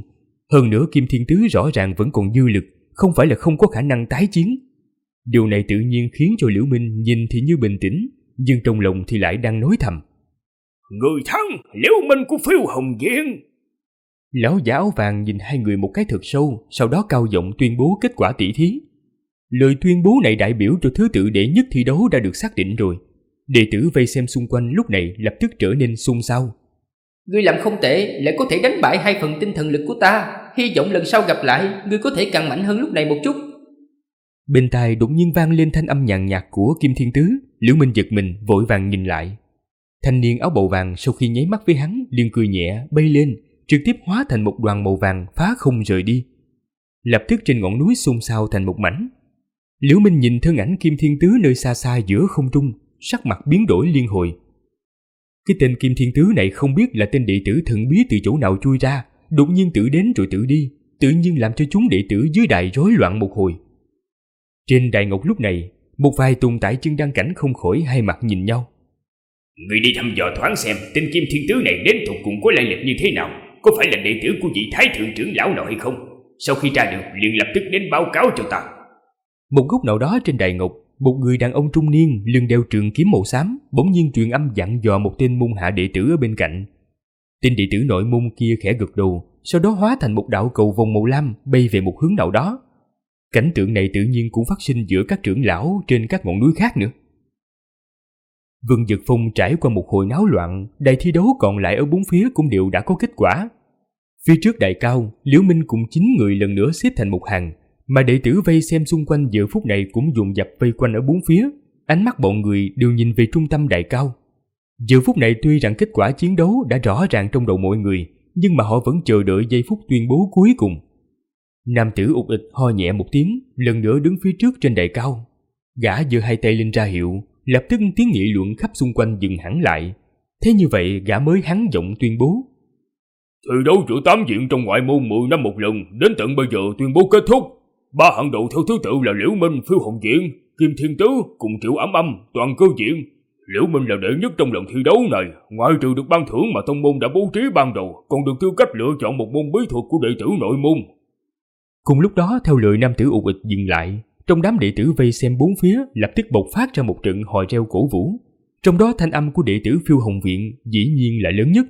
Hơn nữa Kim Thiên Tứ rõ ràng vẫn còn dư lực, không phải là không có khả năng tái chiến. Điều này tự nhiên khiến cho Liễu Minh nhìn thì như bình tĩnh, nhưng trong lòng thì lại đang nói thầm. Người thắng, Liễu Minh của Phiêu Hồng Viện. Lão giả áo vàng nhìn hai người một cái thật sâu, sau đó cao giọng tuyên bố kết quả tỷ thí. Lời tuyên bố này đại biểu cho thứ tự đệ nhất thi đấu đã được xác định rồi. Đệ tử vây xem xung quanh lúc này lập tức trở nên xôn xao. Ngươi làm không tệ, lại có thể đánh bại 2 phần tinh thần lực của ta. Hy vọng lần sau gặp lại, ngươi có thể càng mạnh hơn lúc này một chút. Bên tai đột nhiên vang lên thanh âm nhàn nhạt của Kim Thiên Tứ. Liễu Minh giật mình vội vàng nhìn lại. Thanh niên áo bào vàng sau khi nháy mắt với hắn liền cười nhẹ bay lên, trực tiếp hóa thành một đoàn màu vàng phá không rời đi. Lập tức trên ngọn núi xôn xao thành một mảnh. Liễu Minh nhìn thân ảnh Kim Thiên Tứ nơi xa xa giữa không trung, sắc mặt biến đổi liên hồi. Cái tên Kim Thiên Tứ này không biết là tên đệ tử thần bí từ chỗ nào chui ra, đột nhiên tự đến rồi tự đi, tự nhiên làm cho chúng đệ tử dưới đài rối loạn một hồi. Trên đài ngọc lúc này, một vài tồn tại chân đăng cảnh không khỏi hai mặt nhìn nhau. Người đi thăm dò thoáng xem tên Kim Thiên Tứ này đến tột cùng có lai lịch như thế nào, có phải là đệ tử của vị Thái Thượng trưởng lão nào hay không? Sau khi ra được liền lập tức đến báo cáo cho ta. Một góc nào đó trên đài ngọc, một người đàn ông trung niên lưng đeo trường kiếm màu xám bỗng nhiên truyền âm dặn dò một tên môn hạ đệ tử ở bên cạnh. Tên đệ tử nội môn kia khẽ gật đầu, sau đó hóa thành một đạo cầu vồng màu lam bay về một hướng nào đó. Cảnh tượng này tự nhiên cũng phát sinh giữa các trưởng lão trên các ngọn núi khác nữa. Vân Dực Phong trải qua một hồi náo loạn, đài thi đấu còn lại ở bốn phía cũng đều đã có kết quả. Phía trước đài cao, Liễu Minh cùng 9 người lần nữa xếp thành một hàng, mà đệ tử vây xem xung quanh giờ phút này cũng dồn dập vây quanh ở bốn phía, ánh mắt bọn người đều nhìn về trung tâm đài cao. Giờ phút này tuy rằng kết quả chiến đấu đã rõ ràng trong đầu mọi người, nhưng mà họ vẫn chờ đợi giây phút tuyên bố cuối cùng. Nam tử ụt ịch ho nhẹ một tiếng, lần nữa đứng phía trước trên đài cao. Gã giơ hai tay lên ra hiệu, lập tức tiếng nghị luận khắp xung quanh dừng hẳn lại. Thế như vậy gã mới hắn giọng tuyên bố. Thi đấu giữa 8 viện trong ngoại môn 10 năm một lần, đến tận bây giờ tuyên bố kết thúc. 3 hạng đầu theo thứ tự là Liễu Minh, Phiêu Hồng Viện, Kim Thiên Tứ cùng Triệu Ám Âm, Toàn Cơ Viện. Liễu Minh là đệ nhất trong lần thi đấu này, ngoại trừ được ban thưởng mà tông môn đã bố trí ban đầu, còn được tư cách lựa chọn một môn bí thuật của đệ tử nội môn. Cùng lúc đó, theo lời nam tử ụt ịch dừng lại, trong đám đệ tử vây xem bốn phía lập tức bộc phát ra một trận hò reo cổ vũ. Trong đó thanh âm của đệ tử Phiêu Hồng Viện dĩ nhiên là lớn nhất.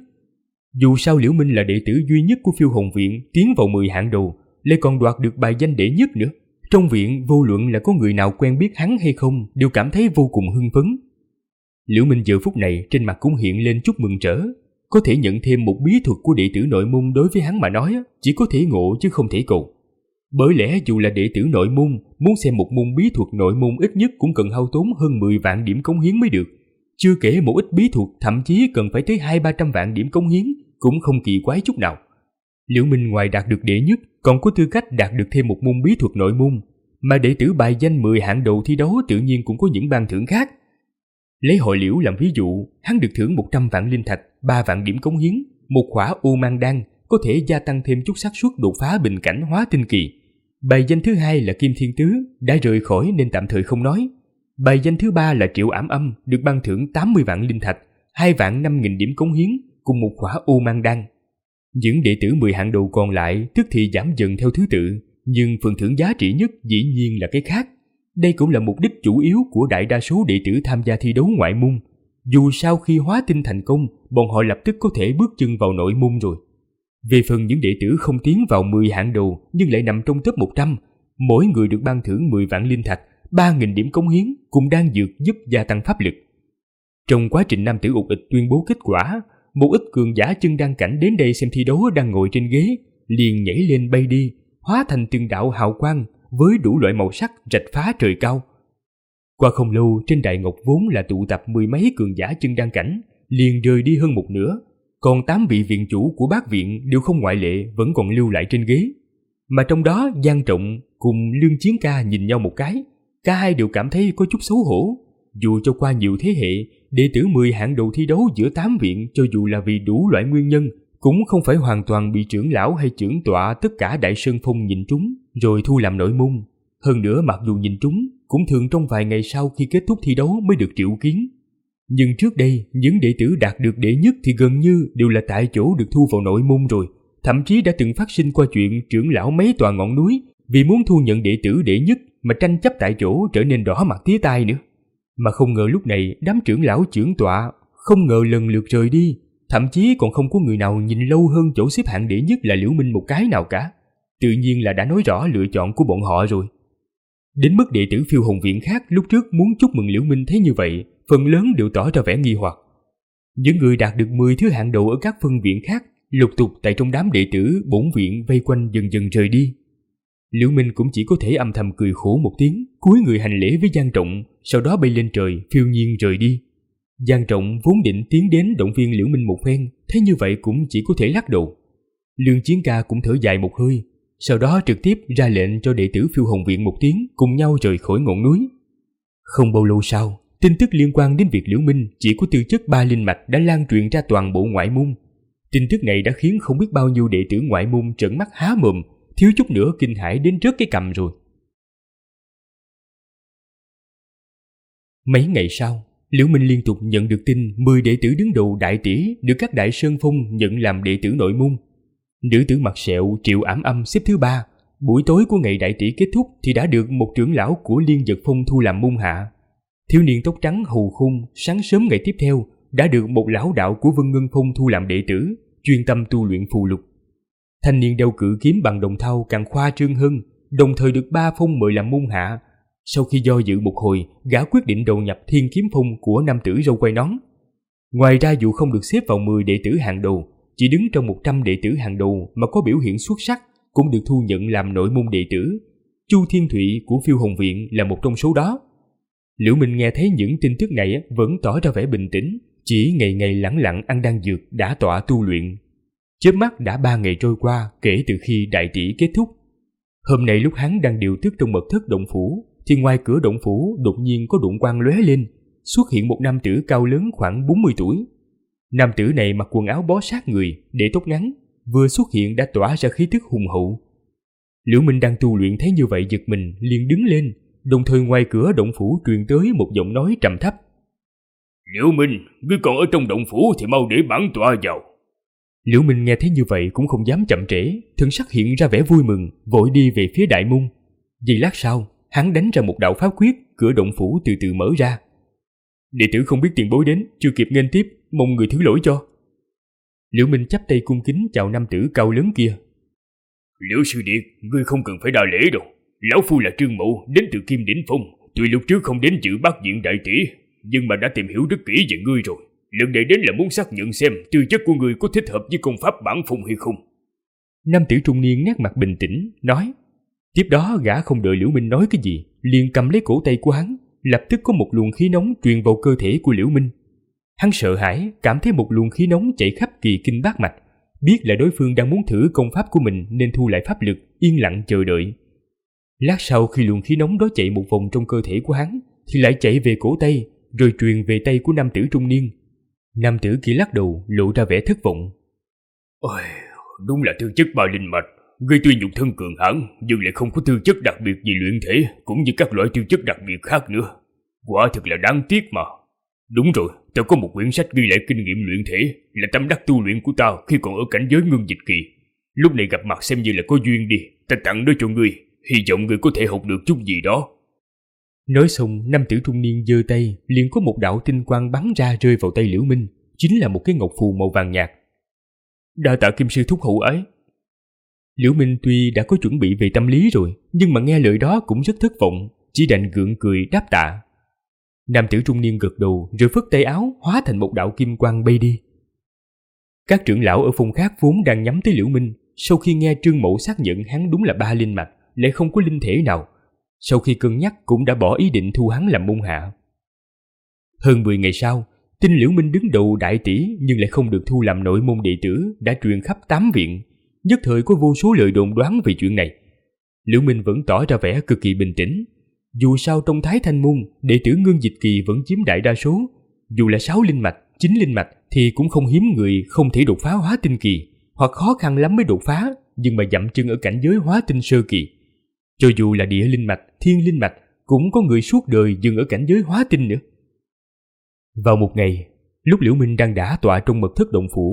Dù sao Liễu Minh là đệ tử duy nhất của Phiêu Hồng Viện tiến vào 10 hạng đầu, lại còn đoạt được bài danh đệ nhất nữa. Trong viện vô luận là có người nào quen biết hắn hay không đều cảm thấy vô cùng hưng phấn. Liễu Minh giờ phút này trên mặt cũng hiện lên chút mừng rỡ. Có thể nhận thêm một bí thuật của đệ tử nội môn đối với hắn mà nói chỉ có thể ngộ chứ không thể cầu. Bởi lẽ dù là đệ tử nội môn, muốn xem một môn bí thuật nội môn ít nhất cũng cần hao tốn hơn 10 vạn điểm cống hiến mới được. Chưa kể một ít bí thuật thậm chí cần phải tới 200-300 vạn điểm cống hiến, cũng không kỳ quái chút nào. Liễu Minh ngoài đạt được đệ nhất, còn có tư cách đạt được thêm một môn bí thuật nội môn, mà đệ tử bài danh 10 hạng đầu thi đấu tự nhiên cũng có những ban thưởng khác. Lấy hội Liễu làm ví dụ, hắn được thưởng 100 vạn linh thạch, 3 vạn điểm cống hiến, một khỏa U Mang Đan có thể gia tăng thêm chút xác suất đột phá bình cảnh hóa tinh kỳ. Bài danh thứ hai là Kim Thiên Tứ, đã rời khỏi nên tạm thời không nói. Bài danh thứ ba là Triệu Ám Âm, được ban thưởng 80 vạn linh thạch, 2 vạn 5.000 điểm cống hiến, cùng một khỏa U Mang Đan. Những đệ tử 10 hạng đầu còn lại tức thì giảm dần theo thứ tự, nhưng phần thưởng giá trị nhất dĩ nhiên là cái khác. Đây cũng là mục đích chủ yếu của đại đa số đệ tử tham gia thi đấu ngoại môn. Dù sau khi hóa tinh thành công, bọn họ lập tức có thể bước chân vào nội môn rồi. Về phần những đệ tử không tiến vào 10 hạng đầu nhưng lại nằm trong top 100, mỗi người được ban thưởng 10 vạn linh thạch, 3.000 điểm cống hiến cùng đan dược giúp gia tăng pháp lực. Trong quá trình nam tử ụt ịch tuyên bố kết quả, một ít cường giả chân đan cảnh đến đây xem thi đấu đang ngồi trên ghế, liền nhảy lên bay đi, hóa thành từng đạo hào quang với đủ loại màu sắc rạch phá trời cao. Qua không lâu, trên đại ngọc vốn là tụ tập 10 mấy cường giả chân đan cảnh, liền rời đi hơn một nửa, còn 8 vị viện chủ của bát viện đều không ngoại lệ vẫn còn lưu lại trên ghế. Mà trong đó Giang Trọng cùng Lương Chiến Ca nhìn nhau một cái, cả hai đều cảm thấy có chút xấu hổ. Dù cho qua nhiều thế hệ, đệ tử 10 hạng đầu thi đấu giữa 8 viện cho dù là vì đủ loại nguyên nhân, cũng không phải hoàn toàn bị trưởng lão hay trưởng tọa tất cả Đại Sơn Phong nhìn trúng rồi thu làm nội môn. Hơn nữa mặc dù nhìn trúng, cũng thường trong vài ngày sau khi kết thúc thi đấu mới được triệu kiến. Nhưng trước đây, những đệ tử đạt được đệ nhất thì gần như đều là tại chỗ được thu vào nội môn rồi, thậm chí đã từng phát sinh qua chuyện trưởng lão mấy tòa ngọn núi vì muốn thu nhận đệ tử đệ nhất mà tranh chấp tại chỗ trở nên đỏ mặt tía tai nữa. Mà không ngờ lúc này đám trưởng lão trưởng tọa không ngờ lần lượt rời đi, thậm chí còn không có người nào nhìn lâu hơn chỗ xếp hạng đệ nhất là Liễu Minh một cái nào cả. Tự nhiên là đã nói rõ lựa chọn của bọn họ rồi. Đến mức đệ tử Phiêu Hồn Viện khác lúc trước muốn chúc mừng Liễu Minh thấy như vậy, phần lớn đều tỏ ra vẻ nghi hoặc. Những người đạt được 10 thứ hạng đầu ở các phân viện khác lục tục tại trong đám đệ tử bổn viện vây quanh dần dần rời đi. Liễu Minh cũng chỉ có thể âm thầm cười khổ một tiếng, cúi người hành lễ với Giang Trọng, sau đó bay lên trời phiêu nhiên rời đi. Giang Trọng vốn định tiến đến động viên Liễu Minh một phen, thấy như vậy cũng chỉ có thể lắc đầu. Lương Chiến Ca cũng thở dài một hơi, sau đó trực tiếp ra lệnh cho đệ tử Phiêu Hồn Viện một tiếng cùng nhau rời khỏi ngọn núi. Không bao lâu sau, tin tức liên quan đến việc Liễu Minh chỉ có tư chất 3 linh mạch đã lan truyền ra toàn bộ ngoại môn. Tin tức này đã khiến không biết bao nhiêu đệ tử ngoại môn trợn mắt há mồm, thiếu chút nữa kinh hãi đến rớt cái cằm rồi. Mấy ngày sau, Liễu Minh liên tục nhận được tin 10 đệ tử đứng đầu đại tỷ được các đại sơn phong nhận làm đệ tử nội môn. Nữ tử mặt sẹo Triệu Ảm Âm xếp thứ 3, buổi tối của ngày đại tỷ kết thúc thì đã được một trưởng lão của Liên Dật Phong thu làm môn hạ. Thiếu niên tóc trắng Hù Khung sáng sớm ngày tiếp theo đã được một lão đạo của Vân Ngân Phong thu làm đệ tử, chuyên tâm tu luyện phù lục. Thanh niên đeo cự kiếm bằng đồng thau càng khoa trương hơn, đồng thời được 3 phong mời làm môn hạ. Sau khi do dự một hồi, gã quyết định đầu nhập Thiên Kiếm Phong của nam tử râu quai nón. Ngoài ra dù không được xếp vào 10 đệ tử hàng đầu, chỉ đứng trong 100 đệ tử hàng đầu mà có biểu hiện xuất sắc cũng được thu nhận làm nội môn đệ tử. Chu Thiên Thụy của Phiêu Hồn Viện là một trong số đó. Liễu Minh nghe thấy những tin tức này vẫn tỏ ra vẻ bình tĩnh, chỉ ngày ngày lẳng lặng ăn đan dược đã tọa tu luyện. Chớp mắt đã 3 ngày trôi qua kể từ khi đại tỷ kết thúc. Hôm nay lúc hắn đang điều tức trong mật thất động phủ, thì ngoài cửa động phủ đột nhiên có đụng quang lóe lên, xuất hiện một nam tử cao lớn khoảng 40 tuổi. Nam tử này mặc quần áo bó sát người, để tóc ngắn, vừa xuất hiện đã tỏa ra khí tức hùng hậu. Liễu Minh đang tu luyện thấy như vậy giật mình, liền đứng lên, đồng thời ngoài cửa động phủ truyền tới một giọng nói trầm thấp. Liễu Minh, ngươi còn ở trong động phủ thì mau để bản tọa vào. Liễu Minh nghe thấy như vậy cũng không dám chậm trễ, thân sắc hiện ra vẻ vui mừng, vội đi về phía đại môn. Giây lát sau, hắn đánh ra một đạo pháp quyết, cửa động phủ từ từ mở ra. Đệ tử không biết tiền bối đến, chưa kịp nghênh tiếp, mong người thứ lỗi cho. Liễu Minh chắp tay cung kính chào nam tử cao lớn kia. Liễu sư điệt, ngươi không cần phải đa lễ đâu. Lão phu là Trương Mậu, đến từ Kim Đỉnh Phong. Tuy lúc trước không đến dự bát diện đại tỷ, nhưng mà đã tìm hiểu rất kỹ về ngươi rồi. Lần này đến là muốn xác nhận xem tư chất của ngươi có thích hợp với công pháp bản phong hay không. Nam tử trung niên nét mặt bình tĩnh, nói. Tiếp đó gã không đợi Liễu Minh nói cái gì, liền cầm lấy cổ tay của hắn, lập tức có một luồng khí nóng truyền vào cơ thể của Liễu Minh. Hắn sợ hãi, cảm thấy một luồng khí nóng chạy khắp kỳ kinh bát mạch, biết là đối phương đang muốn thử công pháp của mình nên thu lại pháp lực, yên lặng chờ đợi. Lát sau khi luồng khí nóng đó chạy một vòng trong cơ thể của hắn, thì lại chạy về cổ tay, rồi truyền về tay của nam tử trung niên. Nam tử kia lắc đầu, lộ ra vẻ thất vọng. Ôi, đúng là tư chất 3 linh mạch. Ngươi tuy nhục thân cường hãn, nhưng lại không có tư chất đặc biệt gì luyện thể, cũng như các loại tư chất đặc biệt khác nữa. Quả thực là đáng tiếc mà. Đúng rồi, ta có một quyển sách ghi lại kinh nghiệm luyện thể, là tâm đắc tu luyện của ta khi còn ở cảnh giới ngưng dịch kỳ. Lúc này gặp mặt xem như là có duyên đi, ta tặng nó cho ngươi, hy vọng ngươi có thể học được chút gì đó. Nói xong, nam tử trung niên giơ tay, liền có một đạo tinh quang bắn ra rơi vào tay Liễu Minh, chính là một cái ngọc phù màu vàng nhạt. Đa tạ Kim sư thúc hậu ái. Liễu Minh tuy đã có chuẩn bị về tâm lý rồi, nhưng mà nghe lời đó cũng rất thất vọng, chỉ đành gượng cười đáp tạ. Nam tử trung niên gật đầu rồi phất tay áo hóa thành một đạo kim quang bay đi. Các trưởng lão ở phong khác vốn đang nhắm tới Liễu Minh, sau khi nghe Trương Mậu xác nhận hắn đúng là 3 linh mạch, lại không có linh thể nào, sau khi cân nhắc cũng đã bỏ ý định thu hắn làm môn hạ. Hơn 10 ngày sau, tin Liễu Minh đứng đầu đại tỷ nhưng lại không được thu làm nội môn đệ tử đã truyền khắp 8 viện, nhất thời có vô số lời đồn đoán về chuyện này. Liễu Minh vẫn tỏ ra vẻ cực kỳ bình tĩnh. Dù sao trong Thái Thanh môn, đệ tử ngưng dịch kỳ vẫn chiếm đại đa số. Dù là 6 linh mạch, 9 linh mạch thì cũng không hiếm người không thể đột phá hóa tinh kỳ, hoặc khó khăn lắm mới đột phá, nhưng mà dậm chân ở cảnh giới hóa tinh sơ kỳ. Cho dù là địa linh mạch, thiên linh mạch, cũng có người suốt đời dừng ở cảnh giới hóa tinh nữa. Vào một ngày, lúc Liễu Minh đang đả tọa trong mật thất động phủ,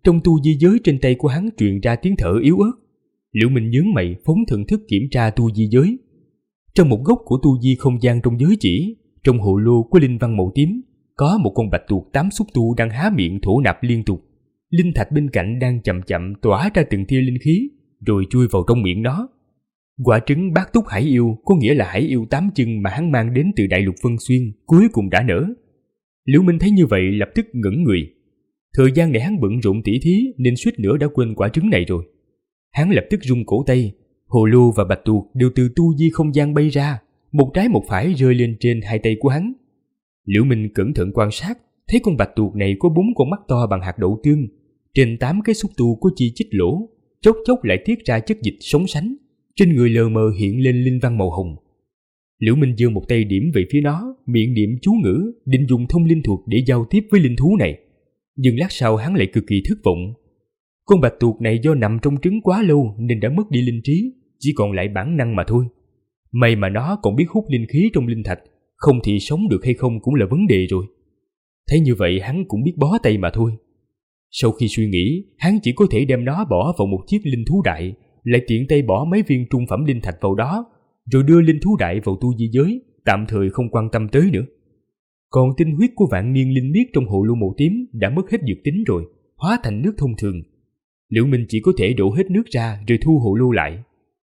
trong tu di giới trên tay của hắn truyền ra tiếng thở yếu ớt. Liễu Minh nhướng mày phóng thần thức kiểm tra tu di giới. Trong một góc của tu di không gian trong giới chỉ, trong hồ lô của linh văn màu tím, có một con bạch tuộc 8 xúc tu đang há miệng thổ nạp liên tục. Linh thạch bên cạnh đang chậm chậm tỏa ra từng tia linh khí, rồi chui vào trong miệng nó. Quả trứng bát túc hải yêu, có nghĩa là hải yêu 8 chân mà hắn mang đến từ đại lục Vân Xuyên, cuối cùng đã nở. Liễu Minh thấy như vậy lập tức ngẩn người. Thời gian này hắn bận rộn tỉ thí nên suýt nữa đã quên quả trứng này rồi. Hắn lập tức rung cổ tay, hồ lô và bạch tuộc đều từ tu di không gian bay ra, một trái một phải rơi lên trên hai tay của hắn. Liễu Minh cẩn thận quan sát, thấy con bạch tuộc này có 4 con mắt to bằng hạt đậu tương, trên 8 cái xúc tu có chi chít lỗ, chốc chốc lại tiết ra chất dịch sống sánh, trên người lờ mờ hiện lên linh văn màu hồng. Liễu Minh giơ một tay điểm về phía nó, miệng niệm chú ngữ, định dùng thông linh thuật để giao tiếp với linh thú này. Nhưng lát sau hắn lại cực kỳ thất vọng. Con bạch tuộc này do nằm trong trứng quá lâu nên đã mất đi linh trí, chỉ còn lại bản năng mà thôi. May mà nó còn biết hút linh khí trong linh thạch, không thì sống được hay không cũng là vấn đề rồi. Thấy như vậy hắn cũng biết bó tay mà thôi. Sau khi suy nghĩ, hắn chỉ có thể đem nó bỏ vào một chiếc linh thú đại, lại tiện tay bỏ mấy viên trung phẩm linh thạch vào đó, rồi đưa linh thú đại vào tu di giới, tạm thời không quan tâm tới nữa. Còn tinh huyết của vạn niên linh miết trong hồ lô màu tím đã mất hết dược tính rồi, hóa thành nước thông thường. Liễu Minh chỉ có thể đổ hết nước ra rồi thu hồ lô lại.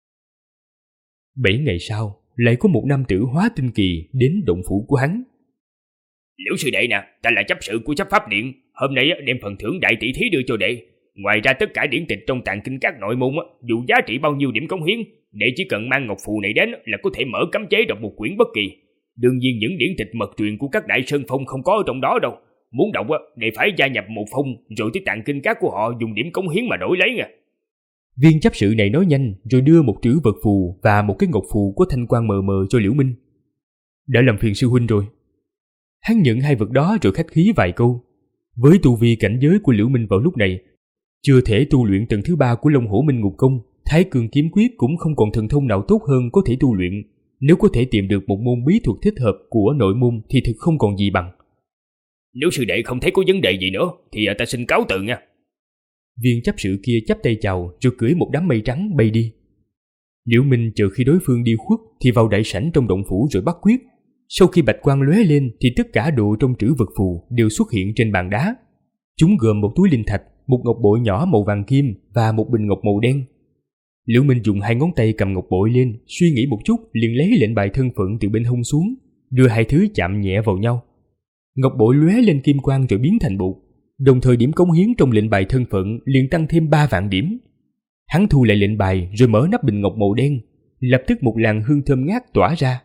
7 ngày sau, lại có một nam tử hóa tinh kỳ đến động phủ của hắn. Liễu sư đệ nè, ta là chấp sự của chấp pháp điện, hôm nay đem phần thưởng đại tỷ thí đưa cho đệ. Ngoài ra tất cả điển tịch trong tàng kinh các nội môn, dù giá trị bao nhiêu điểm cống hiến, đệ chỉ cần mang ngọc phù này đến là có thể mở cấm chế đọc một quyển bất kỳ. Đương nhiên những điển tịch mật truyền của các đại sơn phong không có ở trong đó đâu. Muốn đọc đệ phải gia nhập một phong, rồi tới tàng kinh các của họ dùng điểm cống hiến mà đổi lấy nha. Viên chấp sự này nói nhanh rồi đưa một trữ vật phù và một cái ngọc phù có thanh quang mờ mờ cho Liễu Minh. Đã làm phiền sư huynh rồi. Hắn nhận hai vật đó rồi khách khí vài câu. Với tu vi cảnh giới của Liễu Minh vào lúc này, chưa thể tu luyện tầng thứ 3 của Long Hổ Minh Ngục Công, Thái Cương Kiếm Quyết cũng không còn thần thông nào tốt hơn có thể tu luyện. Nếu có thể tìm được một môn bí thuật thích hợp của nội môn thì thực không còn gì bằng. Nếu sư đệ không thấy có vấn đề gì nữa thì ta xin cáo từ nha. Viên chấp sự kia chắp tay chào rồi cưỡi một đám mây trắng bay đi. Liễu Minh chờ khi đối phương đi khuất thì vào đại sảnh trong động phủ rồi bắt quyết. Sau khi bạch quang lóe lên thì tất cả đồ trong trữ vật phù đều xuất hiện trên bàn đá. Chúng gồm một túi linh thạch, một ngọc bội nhỏ màu vàng kim và một bình ngọc màu đen. Liễu Minh dùng 2 ngón tay cầm ngọc bội lên, suy nghĩ một chút liền lấy lệnh bài thân phận từ bên hông xuống, đưa hai thứ chạm nhẹ vào nhau. Ngọc bội lóe lên kim quang rồi biến thành bột, đồng thời điểm cống hiến trong lệnh bài thân phận liền tăng thêm 3 vạn điểm. Hắn thu lại lệnh bài rồi mở nắp bình ngọc màu đen, lập tức một làn hương thơm ngát tỏa ra.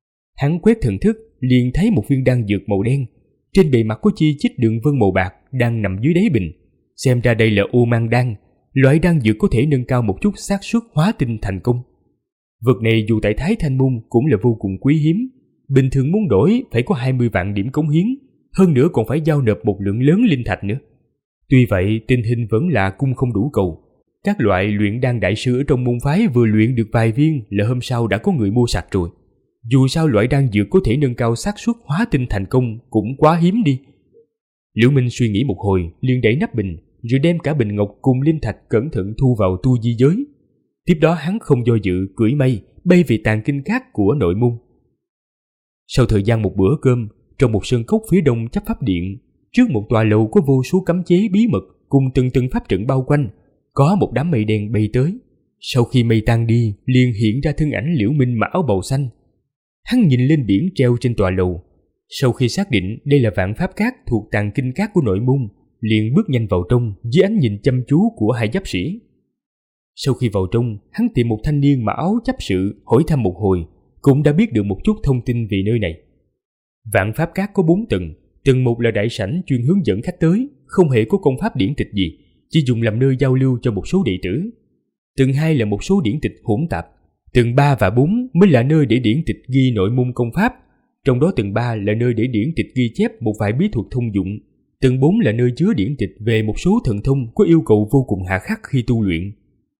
Hắn quét thần thức liền thấy một viên đan dược màu đen, trên bề mặt có chi chít đường vân màu bạc đang nằm dưới đáy bình. Xem ra đây là ô mang đan, loại đan dược có thể nâng cao một chút xác suất hóa tinh thành công. Vật này dù tại Thái Thanh Môn cũng là vô cùng quý hiếm, bình thường muốn đổi phải có 20 vạn điểm cống hiến, hơn nữa còn phải giao nộp một lượng lớn linh thạch nữa. Tuy vậy tình hình vẫn là cung không đủ cầu. Các loại luyện đan đại sư ở trong môn phái vừa luyện được vài viên là hôm sau đã có người mua sạch rồi. Dù sao loại đan dược có thể nâng cao xác suất hóa tinh thành công cũng quá hiếm đi. Liễu Minh suy nghĩ một hồi liền đẩy nắp bình, rồi đem cả bình ngọc cùng linh thạch cẩn thận thu vào tu di giới. Tiếp đó hắn không do dự cưỡi mây bay về tàng kinh các của nội môn. Sau thời gian một bữa cơm, trong một sân cốc phía đông chấp pháp điện, trước một tòa lầu có vô số cấm chế bí mật cùng từng pháp trận bao quanh, có một đám mây đen bay tới. Sau khi mây tan đi, liền hiện ra thân ảnh Liễu Minh mặc áo bào xanh. Hắn nhìn lên biển treo trên tòa lầu. Sau khi xác định đây là Vạn Pháp Các thuộc tàng kinh các của nội môn, liền bước nhanh vào trong dưới ánh nhìn chăm chú của hai giáp sĩ. Sau khi vào trong, hắn tìm một thanh niên mặc áo chấp sự hỏi thăm một hồi, cũng đã biết được một chút thông tin về nơi này. Vạn Pháp Các có 4 tầng, tầng 1 là đại sảnh chuyên hướng dẫn khách tới, không hề có công pháp điển tịch gì, chỉ dùng làm nơi giao lưu cho một số đệ tử. Tầng 2 là một số điển tịch hỗn tạp, tầng 3 và 4 mới là nơi để điển tịch ghi nội môn công pháp, trong đó tầng 3 là nơi để điển tịch ghi chép một vài bí thuật thông dụng, tầng 4 là nơi chứa điển tịch về một số thần thông có yêu cầu vô cùng hà khắc khi tu luyện.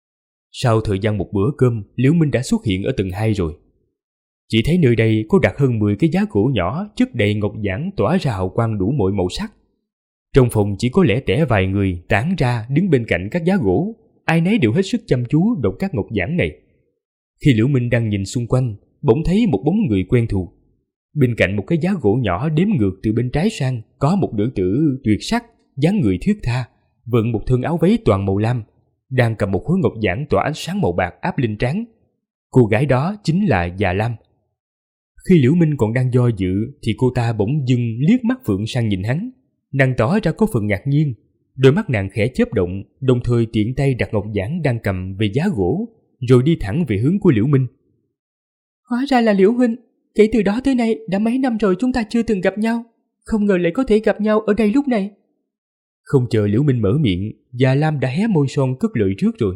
Sau thời gian một bữa cơm, Liễu Minh đã xuất hiện ở tầng 2 rồi. Chỉ thấy nơi đây có đặt hơn 10 cái giá gỗ nhỏ chất đầy ngọc giản tỏa ra hào quang đủ mọi màu sắc. Trong phòng chỉ có lẻ tẻ vài người tản ra đứng bên cạnh các giá gỗ, ai nấy đều hết sức chăm chú đọc các ngọc giảng này. Khi Liễu Minh đang nhìn xung quanh, bỗng thấy một bóng người quen thuộc. Bên cạnh một cái giá gỗ nhỏ đếm ngược từ bên trái sang có một nữ tử tuyệt sắc, dáng người thướt tha, vận một thân áo váy toàn màu lam, đang cầm một khối ngọc giản tỏa ánh sáng màu bạc áp lên trán. Cô gái đó chính là Già Lam. Khi Liễu Minh còn đang do dự thì cô ta bỗng dưng liếc mắt phượng sang nhìn hắn. Nàng tỏ ra có phần ngạc nhiên, đôi mắt nàng khẽ chớp động, đồng thời tiện tay đặt ngọc giản đang cầm về giá gỗ, rồi đi thẳng về hướng của Liễu Minh. Hóa ra là Liễu huynh, kể từ đó tới nay đã mấy năm rồi chúng ta chưa từng gặp nhau, không ngờ lại có thể gặp nhau ở đây lúc này. Không chờ Liễu Minh mở miệng, Già Lam đã hé môi son cất lời trước rồi.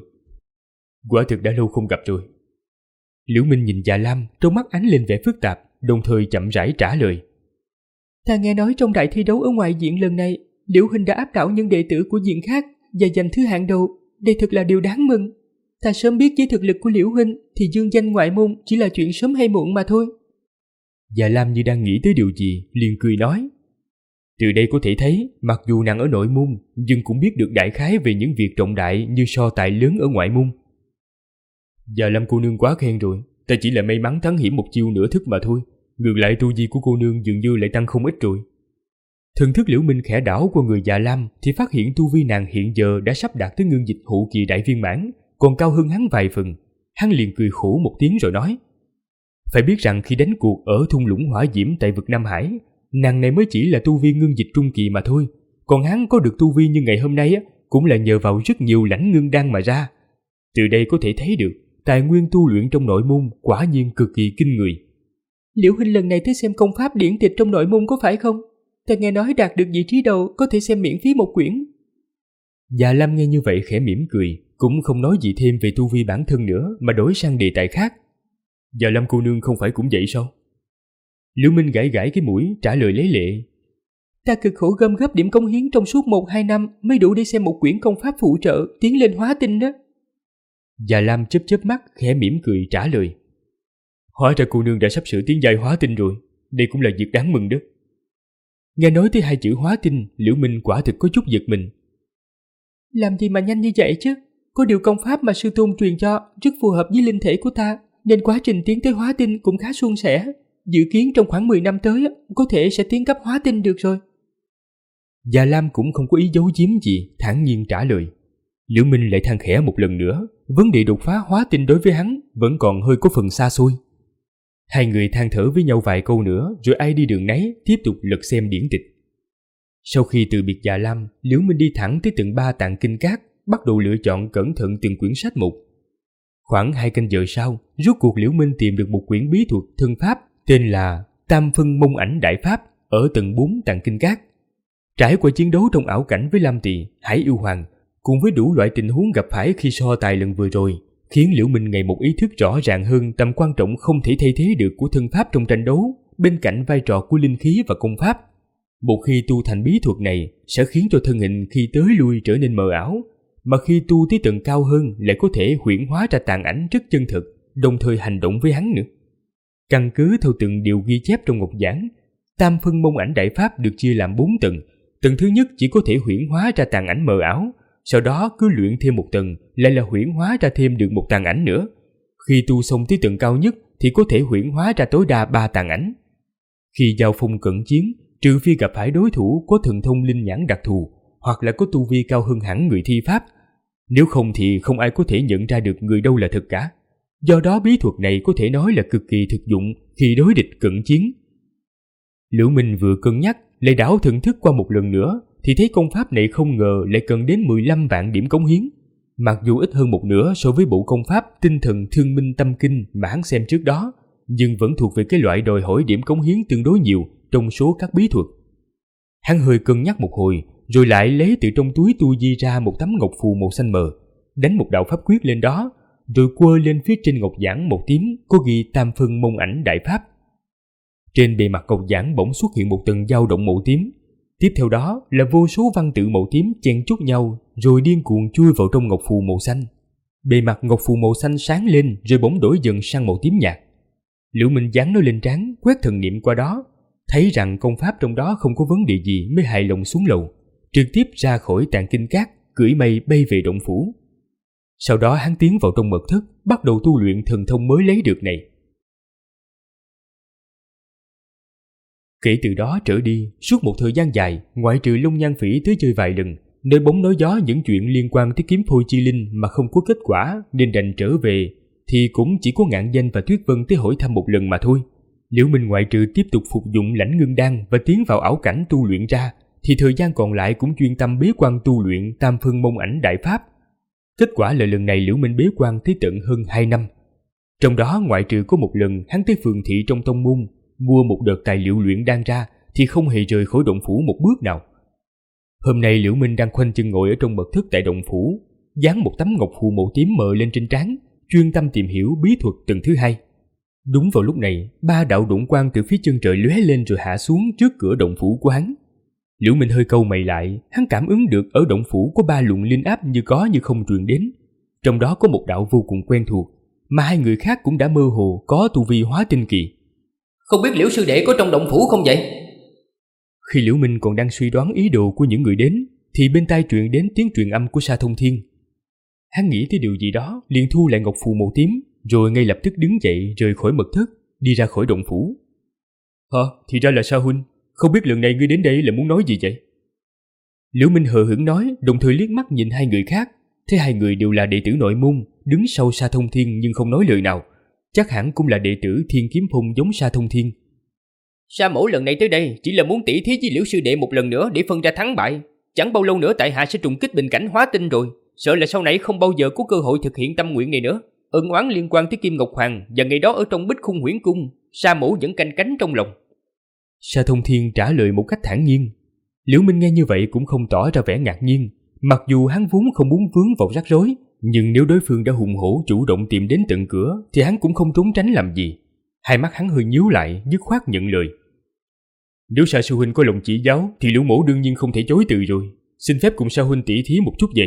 Quả thực đã lâu không gặp rồi. Liễu Minh nhìn Già Lam, trong mắt ánh lên vẻ phức tạp, đồng thời chậm rãi trả lời. Ta nghe nói trong đại thi đấu ở ngoại viện lần này, Liễu huynh đã áp đảo những đệ tử của viện khác và giành thứ hạng đầu, đây thật là điều đáng mừng. Ta sớm biết với thực lực của Liễu huynh thì dương danh ngoại môn chỉ là chuyện sớm hay muộn mà thôi. Già Lam như đang nghĩ tới điều gì, liền cười nói. Từ đây có thể thấy, mặc dù nàng ở nội môn, nhưng cũng biết được đại khái về những việc trọng đại như so tài lớn ở ngoại môn. Già Lam cô nương quá khen rồi, ta chỉ là may mắn thắng hiểm một chiêu nửa thức mà thôi. Ngược lại tu vi của cô nương dường như lại tăng không ít rồi. Thần thức Liễu Minh khẽ đảo qua người Già Lam thì phát hiện tu vi nàng hiện giờ đã sắp đạt tới ngưng dịch hậu kỳ đại viên mãn, còn cao hơn hắn vài phần. Hắn liền cười khổ một tiếng rồi nói. Phải biết rằng khi đánh cuộc ở thung lũng hỏa diễm tại vực Nam Hải, nàng này mới chỉ là tu vi ngưng dịch trung kỳ mà thôi. Còn hắn có được tu vi như ngày hôm nay cũng là nhờ vào rất nhiều lãnh ngưng đan mà ra. Từ đây có thể thấy được tài nguyên tu luyện trong nội môn quả nhiên cực kỳ kinh người. Liễu huynh lần này tới xem công pháp điển tịch trong nội môn có phải không? Ta nghe nói đạt được vị trí đầu có thể xem miễn phí một quyển. Già Lam nghe như vậy khẽ mỉm cười, cũng không nói gì thêm về tu vi bản thân nữa mà đổi sang đề tài khác. Già Lam cô nương không phải cũng vậy sao? Liễu Minh gãi gãi cái mũi trả lời lấy lệ. Ta cực khổ gom góp điểm công hiến trong suốt 1-2 năm mới đủ để xem một quyển công pháp phụ trợ tiến lên hóa tinh đó. Già Lam chớp chớp mắt khẽ mỉm cười trả lời. Hóa ra cô nương đã sắp sửa tiến giai hóa tinh rồi, đây cũng là việc đáng mừng đó. Nghe nói tới 2 chữ hóa tinh, Liễu Minh quả thực có chút giật mình. Làm gì mà nhanh như vậy chứ? Có điều công pháp mà sư tôn truyền cho rất phù hợp với linh thể của ta, nên quá trình tiến tới hóa tinh cũng khá suôn sẻ. Dự kiến trong khoảng 10 năm tới có thể sẽ tiến cấp hóa tinh được rồi. Già Lam cũng không có ý giấu giếm gì, thản nhiên trả lời. Liễu Minh lại than khẽ một lần nữa, vấn đề đột phá hóa tinh đối với hắn vẫn còn hơi có phần xa xôi. Hai người than thở với nhau vài câu nữa rồi ai đi đường nấy tiếp tục lật xem điển tịch. Sau khi từ biệt Già Lam, Liễu Minh đi thẳng tới tầng 3 tàng kinh các, bắt đầu lựa chọn cẩn thận từng quyển sách một. Khoảng 2 canh giờ sau, rốt cuộc Liễu Minh tìm được một quyển bí thuật thân pháp tên là Tam Phân Mông Ảnh Đại Pháp ở tầng 4 tàng kinh các. Trải qua chiến đấu trong ảo cảnh với Lam Tỳ, Hải Yêu Hoàng, cùng với đủ loại tình huống gặp phải khi so tài lần vừa rồi, khiến Liễu Minh ngày một ý thức rõ ràng hơn tầm quan trọng không thể thay thế được của thân pháp trong tranh đấu, bên cạnh vai trò của linh khí và công pháp. Một khi tu thành bí thuật này sẽ khiến cho thân hình khi tới lui trở nên mờ ảo, mà khi tu tới tầng cao hơn lại có thể huyễn hóa ra tàn ảnh rất chân thực, đồng thời hành động với hắn nữa. Căn cứ theo từng điều ghi chép trong ngọc giảng, Tam Phân Mông Ảnh Đại Pháp được chia làm 4 tầng. Tầng thứ nhất chỉ có thể huyễn hóa ra tàn ảnh mờ ảo, sau đó cứ luyện thêm một tầng lại là huyễn hóa ra thêm được một tàn ảnh nữa. Khi tu xong tới tầng cao nhất thì có thể huyễn hóa ra tối đa 3 tàn ảnh. Khi giao phong cận chiến, trừ phi gặp phải đối thủ có thần thông linh nhãn đặc thù hoặc là có tu vi cao hơn hẳn người thi pháp, nếu không thì không ai có thể nhận ra được người đâu là thật cả. Do đó bí thuật này có thể nói là cực kỳ thực dụng khi đối địch cận chiến. Liễu Minh vừa cân nhắc lại đảo thần thức qua một lần nữa thì thấy công pháp này không ngờ lại cần đến 15 vạn điểm cống hiến. Mặc dù ít hơn một nửa so với bộ công pháp Tinh Thần Thương Minh Tâm Kinh mà hắn xem trước đó, nhưng vẫn thuộc về cái loại đòi hỏi điểm cống hiến tương đối nhiều trong số các bí thuật. Hắn hơi cân nhắc một hồi, rồi lại lấy từ trong túi tu di ra một tấm ngọc phù màu xanh mờ, đánh một đạo pháp quyết lên đó, rồi quơ lên phía trên ngọc giản một tím có ghi Tam Phân Mông Ảnh Đại Pháp. Trên bề mặt ngọc giản bỗng xuất hiện một tầng dao động màu tím. Tiếp theo đó là vô số văn tự màu tím chen chúc nhau rồi điên cuồng chui vào trong ngọc phù màu xanh. Bề mặt ngọc phù màu xanh sáng lên rồi bỗng đổi dần sang màu tím nhạt. Liễu Minh dán nó lên trán, quét thần niệm qua đó, thấy rằng công pháp trong đó không có vấn đề gì mới hài lòng xuống lầu. trực tiếp ra khỏi tàn kinh cát, cưỡi mây bay về động phủ. Sau đó hắn tiến vào trong mật thất, bắt đầu tu luyện thần thông mới lấy được này. Kể từ đó trở đi, suốt một thời gian dài, ngoại trừ Long Nhan Phỉ tới chơi vài lần, nơi bóng nói gió những chuyện liên quan tới kiếm phôi chi linh mà không có kết quả nên đành trở về, thì cũng chỉ có Ngạn Danh và Tuyết Vân tới hỏi thăm một lần mà thôi. Liễu Minh ngoại trừ tiếp tục phục dụng lãnh ngưng đan và tiến vào ảo cảnh tu luyện ra, thì thời gian còn lại cũng chuyên tâm bế quan tu luyện Tam Phân Mông Ảnh Đại Pháp. Kết quả là lần này Liễu Minh bế quan tới tận hơn 2 năm. Trong đó ngoại trừ có một lần hắn tới phường thị trong tông môn mua một đợt tài liệu luyện đan ra, thì không hề rời khỏi động phủ một bước nào. Hôm nay Liễu Minh đang khoanh chân ngồi ở trong mật thất tại động phủ, dán một tấm ngọc phù màu tím mờ lên trên trán, chuyên tâm tìm hiểu bí thuật tầng thứ 2. Đúng vào lúc này, 3 đạo độn quang từ phía chân trời lóe lên rồi hạ xuống trước cửa động phủ của hắn. Liễu Minh hơi cau mày lại, hắn cảm ứng được ở động phủ có 3 luồng linh áp như có như không truyền đến. Trong đó có một đạo vô cùng quen thuộc, mà 2 người khác cũng đã mơ hồ có tu vi hóa tinh kỳ. Không biết Liễu sư đệ có trong động phủ không vậy? Khi Liễu Minh còn đang suy đoán ý đồ của những người đến, thì bên tai truyền đến tiếng truyền âm của Sa Thông Thiên. Hắn nghĩ tới điều gì đó, liền thu lại ngọc phù màu tím, rồi ngay lập tức đứng dậy rời khỏi mật thất, đi ra khỏi động phủ. Thì ra là Sa huynh, không biết lần này ngươi đến đây là muốn nói gì vậy? Liễu Minh hờ hững nói, đồng thời liếc mắt nhìn 2 người khác, thấy 2 người đều là đệ tử nội môn, đứng sau Sa Thông Thiên nhưng không nói lời nào. Chắc hẳn cũng là đệ tử Thiên Kiếm Phong giống Sa Thông Thiên. Sa mẫu lần này tới đây chỉ là muốn tỉ thí với Liễu sư đệ một lần nữa để phân ra thắng bại. Chẳng bao lâu nữa tại hạ sẽ trùng kích bình cảnh hóa tinh rồi, sợ là sau này không bao giờ có cơ hội thực hiện tâm nguyện này nữa. Ân oán liên quan tới Kim Ngọc Hoàng và ngày đó ở trong Bích Khung Huyễn Cung, Sa mẫu vẫn canh cánh trong lòng. Sa Thông Thiên trả lời một cách thản nhiên. Liễu Minh nghe như vậy cũng không tỏ ra vẻ ngạc nhiên, mặc dù hắn vốn không muốn vướng vào rắc rối, nhưng nếu đối phương đã hùng hổ chủ động tìm đến tận cửa thì hắn cũng không trốn tránh làm gì. Hai mắt hắn hơi nhíu lại, dứt khoát nhận lời. Nếu Sa sư huynh có lòng chỉ giáo thì Liễu mỗ đương nhiên không thể chối từ rồi. Xin phép cùng Sa huynh tỉ thí một chút vậy.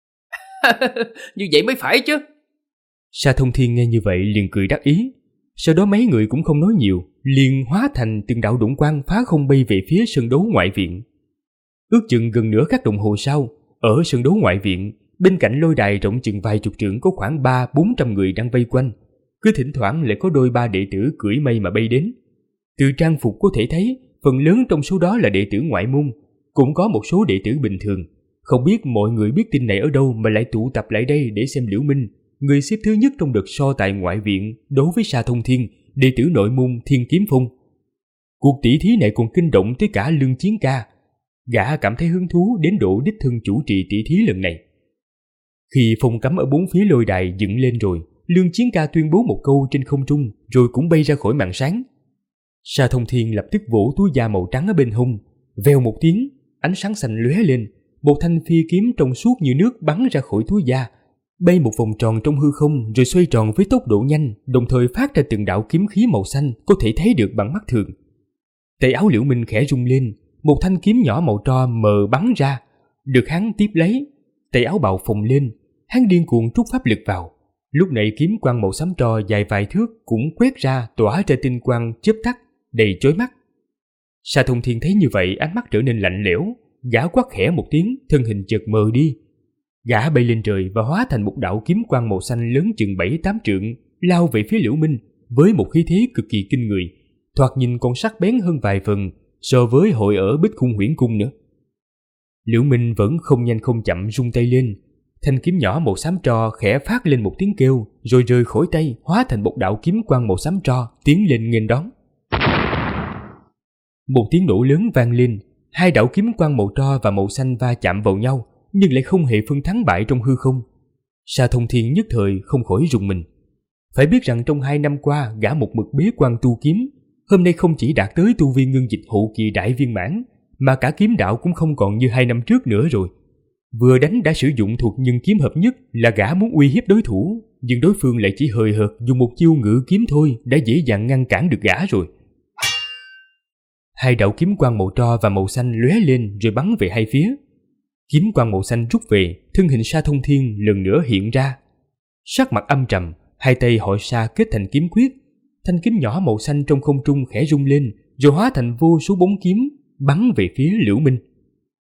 Như vậy mới phải chứ. Sa Thông Thiên nghe như vậy liền cười đắc ý. Sau đó mấy người cũng không nói nhiều, liền hóa thành từng đạo độn quang phá không bay về phía sân đấu ngoại viện. Ước chừng gần nửa khắc đồng hồ sau, ở sân đấu ngoại viện, bên cạnh lôi đài rộng chừng vài chục trượng có khoảng 300-400 người đang vây quanh. Cứ thỉnh thoảng lại có đôi ba đệ tử cưỡi mây mà bay đến. Từ trang phục có thể thấy, phần lớn trong số đó là đệ tử ngoại môn, cũng có một số đệ tử bình thường. Không biết mọi người biết tin này ở đâu mà lại tụ tập lại đây để xem Liễu Minh, người xếp thứ nhất trong đợt so tài ngoại viện đối với Sa Thông Thiên, đệ tử nội môn Thiên Kiếm Phong. Cuộc tỷ thí này còn kinh động tới cả Lương Chiến Ca. Gã cảm thấy hứng thú đến độ đích thân chủ trì tỷ thí lần này. Khi phong cấm ở bốn phía lôi đài dựng lên rồi, Lương Chiến Ca tuyên bố một câu trên không trung rồi cũng bay ra khỏi màn sáng. Sa Thông Thiên lập tức vỗ túi da màu trắng ở bên hông, vèo một tiếng, ánh sáng xanh lóe lên, một thanh phi kiếm trong suốt như nước bắn ra khỏi túi da, bay một vòng tròn trong hư không rồi xoay tròn với tốc độ nhanh, đồng thời phát ra từng đạo kiếm khí màu xanh có thể thấy được bằng mắt thường. Tay áo Liễu Minh khẽ rung lên, một thanh kiếm nhỏ màu tro mờ bắn ra, được hắn tiếp lấy. Tay áo bào phồng lên, hắn điên cuồng trút pháp lực vào. Lúc này kiếm quang màu xám tro dài vài thước cũng quét ra, tỏa ra tinh quang chớp tắt đầy chói mắt. Sa Thông Thiên thấy như vậy, ánh mắt trở nên lạnh lẽo, gã quát khẽ một tiếng, thân hình chợt mờ đi. Gã bay lên trời và hóa thành một đạo kiếm quang màu xanh lớn chừng 7-8 trượng, lao về phía Liễu Minh với một khí thế cực kỳ kinh người, thoạt nhìn còn sắc bén hơn vài phần so với hội ở Bích Khung Huyễn Cung nữa. Liễu Minh vẫn không nhanh không chậm rung tay lên, thanh kiếm nhỏ màu xám tro khẽ phát lên một tiếng kêu, rồi rời khỏi tay, hóa thành một đạo kiếm quang màu xám tro tiến lên nghênh đón. Một tiếng nổ lớn vang lên, hai đạo kiếm quang màu tro và màu xanh va chạm vào nhau, nhưng lại không hề phân thắng bại trong hư không. Sa Thông Thiên nhất thời không khỏi rùng mình. Phải biết rằng trong 2 năm qua, gã một mực bế quan tu kiếm, hôm nay không chỉ đạt tới tu vi ngưng dịch hậu kỳ đại viên mãn, mà cả kiếm đạo cũng không còn như 2 năm trước nữa rồi. Vừa đánh đã sử dụng thuộc nhân kiếm hợp nhất là gã muốn uy hiếp đối thủ, nhưng đối phương lại chỉ hời hợt dùng một chiêu ngự kiếm thôi đã dễ dàng ngăn cản được gã rồi. Hai đạo kiếm quang màu tro và màu xanh lóe lên rồi bắn về hai phía. Kiếm quang màu xanh rút về, thân hình Sa Thông Thiên lần nữa hiện ra. Sắc mặt âm trầm, hai tay hội sa kết thành kiếm quyết. Thanh kiếm nhỏ màu xanh trong không trung khẽ rung lên, rồi hóa thành vô số bóng kiếm bắn về phía Liễu Minh.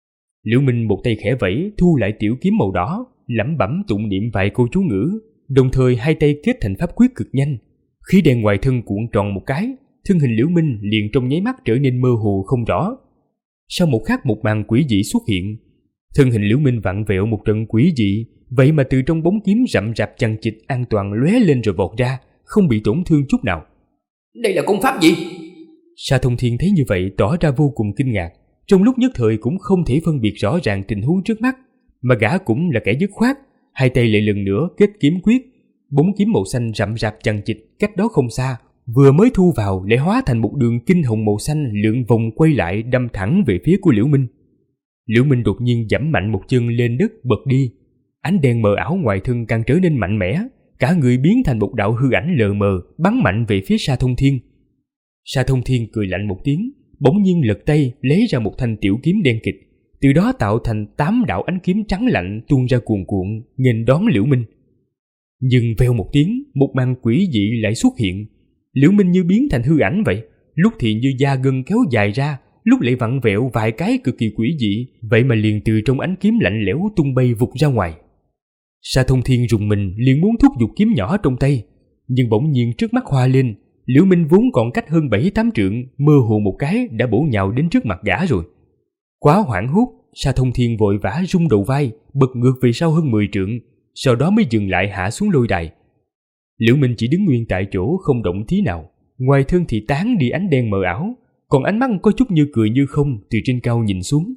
Liễu Minh một tay khẽ vẫy thu lại tiểu kiếm màu đỏ, lẩm bẩm tụng niệm vài câu chú ngữ, đồng thời hai tay kết thành pháp quyết cực nhanh. Khí đen ngoài thân cuộn tròn một cái, thân hình Liễu Minh liền trong nháy mắt trở nên mơ hồ không rõ. Sau một khắc một màn quỷ dị xuất hiện, thân hình Liễu Minh vặn vẹo một trận quỷ dị, vậy mà từ trong bóng kiếm rậm rạp chằng chịt an toàn lóe lên rồi vọt ra, không bị tổn thương chút nào. Đây là công pháp gì? Sa Thông Thiên thấy như vậy tỏ ra vô cùng kinh ngạc, trong lúc nhất thời cũng không thể phân biệt rõ ràng tình huống trước mắt, mà gã cũng là kẻ dứt khoát, hai tay lại lần nữa kết kiếm quyết, bóng kiếm màu xanh rậm rạp chằng chịt cách đó không xa, vừa mới thu vào lại hóa thành một đường kinh hồng màu xanh lượn vòng quay lại đâm thẳng về phía của Liễu Minh. Liễu Minh đột nhiên giẫm mạnh một chân lên đất bật đi, ánh đen mờ ảo ngoài thân càng trở nên mạnh mẽ, cả người biến thành một đạo hư ảnh lờ mờ bắn mạnh về phía Sa Thông Thiên. Sa Thông Thiên cười lạnh một tiếng, bỗng nhiên lật tay lấy ra một thanh tiểu kiếm đen kịt, từ đó tạo thành 8 đạo ánh kiếm trắng lạnh tuôn ra cuồn cuộn nghênh đón Liễu Minh. Nhưng vèo một tiếng, một màn quỷ dị lại xuất hiện. Liễu Minh như biến thành hư ảnh vậy, lúc thì như da gân kéo dài ra, lúc lại vặn vẹo vài cái cực kỳ quỷ dị, vậy mà liền từ trong ánh kiếm lạnh lẽo tung bay vụt ra ngoài. Sa Thông Thiên rùng mình liền muốn thúc giục kiếm nhỏ trong tay, nhưng bỗng nhiên trước mắt hoa lên, Liễu Minh vốn còn cách hơn 7-8 trượng, mơ hồ một cái đã bổ nhào đến trước mặt gã rồi. Quá hoảng hốt, Sa Thông Thiên vội vã rung đầu vai, bật ngược về sau hơn 10 trượng, sau đó mới dừng lại hạ xuống lôi đài. Liễu Minh chỉ đứng nguyên tại chỗ không động tí nào, ngoài thân thì tán đi ánh đen mờ ảo, còn ánh mắt có chút như cười như không từ trên cao nhìn xuống.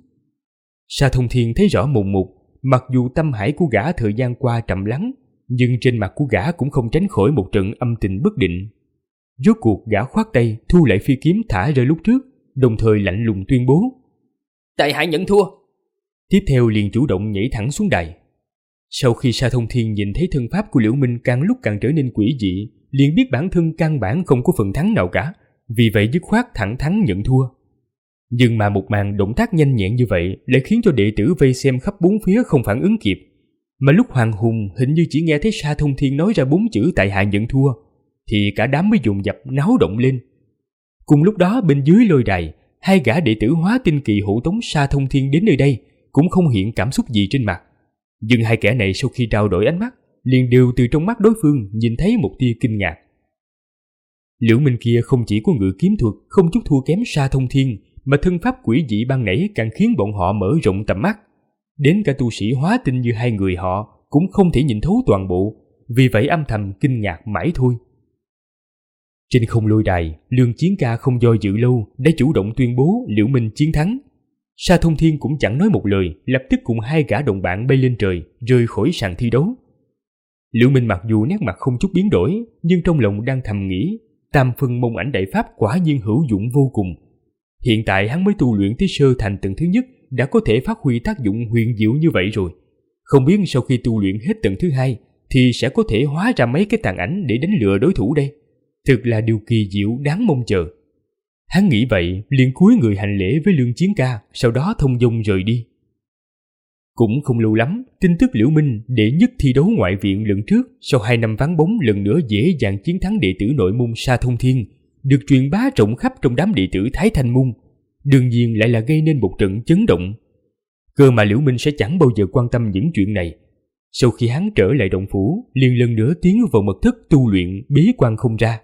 Sa Thông Thiên thấy rõ mồn một, mặc dù tâm hải của gã thời gian qua trầm lắng, nhưng trên mặt của gã cũng không tránh khỏi một trận âm tình bất định. Rốt cuộc gã khoát tay thu lại phi kiếm thả rơi lúc trước, đồng thời lạnh lùng tuyên bố: Tại hạ nhận thua. Tiếp theo liền chủ động nhảy thẳng xuống đài. Sau khi Sa Thông Thiên nhìn thấy thân pháp của Liễu Minh càng lúc càng trở nên quỷ dị, liền biết bản thân căn bản không có phần thắng nào cả, vì vậy dứt khoát thẳng thắn nhận thua. Nhưng mà một màn động tác nhanh nhẹn như vậy lại khiến cho đệ tử vây xem khắp bốn phía không phản ứng kịp, mà lúc Hoàng Hùng hình như chỉ nghe thấy Sa Thông Thiên nói ra 4 chữ tại hạ nhận thua, thì cả đám mới dồn dập náo động lên. Cùng lúc đó bên dưới lôi đài, hai gã đệ tử Hóa Tinh Kỳ hộ tống Sa Thông Thiên đến nơi đây cũng không hiện cảm xúc gì trên mặt, nhưng hai kẻ này sau khi trao đổi ánh mắt liền đều từ trong mắt đối phương nhìn thấy một tia kinh ngạc. Liễu Minh kia không chỉ có ngự kiếm thuật không chút thua kém Sa Thông Thiên, mà thân pháp quỷ dị ban nãy càng khiến bọn họ mở rộng tầm mắt. Đến cả tu sĩ hóa tinh như hai người họ cũng không thể nhìn thấu toàn bộ, vì vậy âm thầm kinh ngạc mãi thôi. Trên không lôi đài, Lương Chiến Ca không do dự lâu đã chủ động tuyên bố Liễu Minh chiến thắng. Sa Thông Thiên cũng chẳng nói một lời, lập tức cùng hai gã đồng bạn bay lên trời, rời khỏi sàn thi đấu. Liễu Minh mặc dù nét mặt không chút biến đổi, nhưng trong lòng đang thầm nghĩ, Tam Phân Mông Ảnh Đại Pháp quả nhiên hữu dụng vô cùng. Hiện tại hắn mới tu luyện tới sơ thành tầng thứ nhất đã có thể phát huy tác dụng huyền diệu như vậy rồi. Không biết sau khi tu luyện hết tầng thứ hai thì sẽ có thể hóa ra mấy cái tàn ảnh để đánh lừa đối thủ đây. Thực là điều kỳ diệu đáng mong chờ. Hắn nghĩ vậy liền cúi người hành lễ với Lương Chiến Ca, sau đó thông dong rời đi. Cũng không lâu lắm, tin tức Liễu Minh đệ nhất thi đấu ngoại viện lần trước sau 2 năm vắng bóng lần nữa dễ dàng chiến thắng đệ tử nội môn Sa Thông Thiên được truyền bá rộng khắp trong đám đệ tử Thái Thanh môn, đương nhiên lại là gây nên một trận chấn động. Cơ mà Liễu Minh sẽ chẳng bao giờ quan tâm những chuyện này. Sau khi hắn trở lại động phủ, liền lần nữa tiến vào mật thất tu luyện bế quan không ra.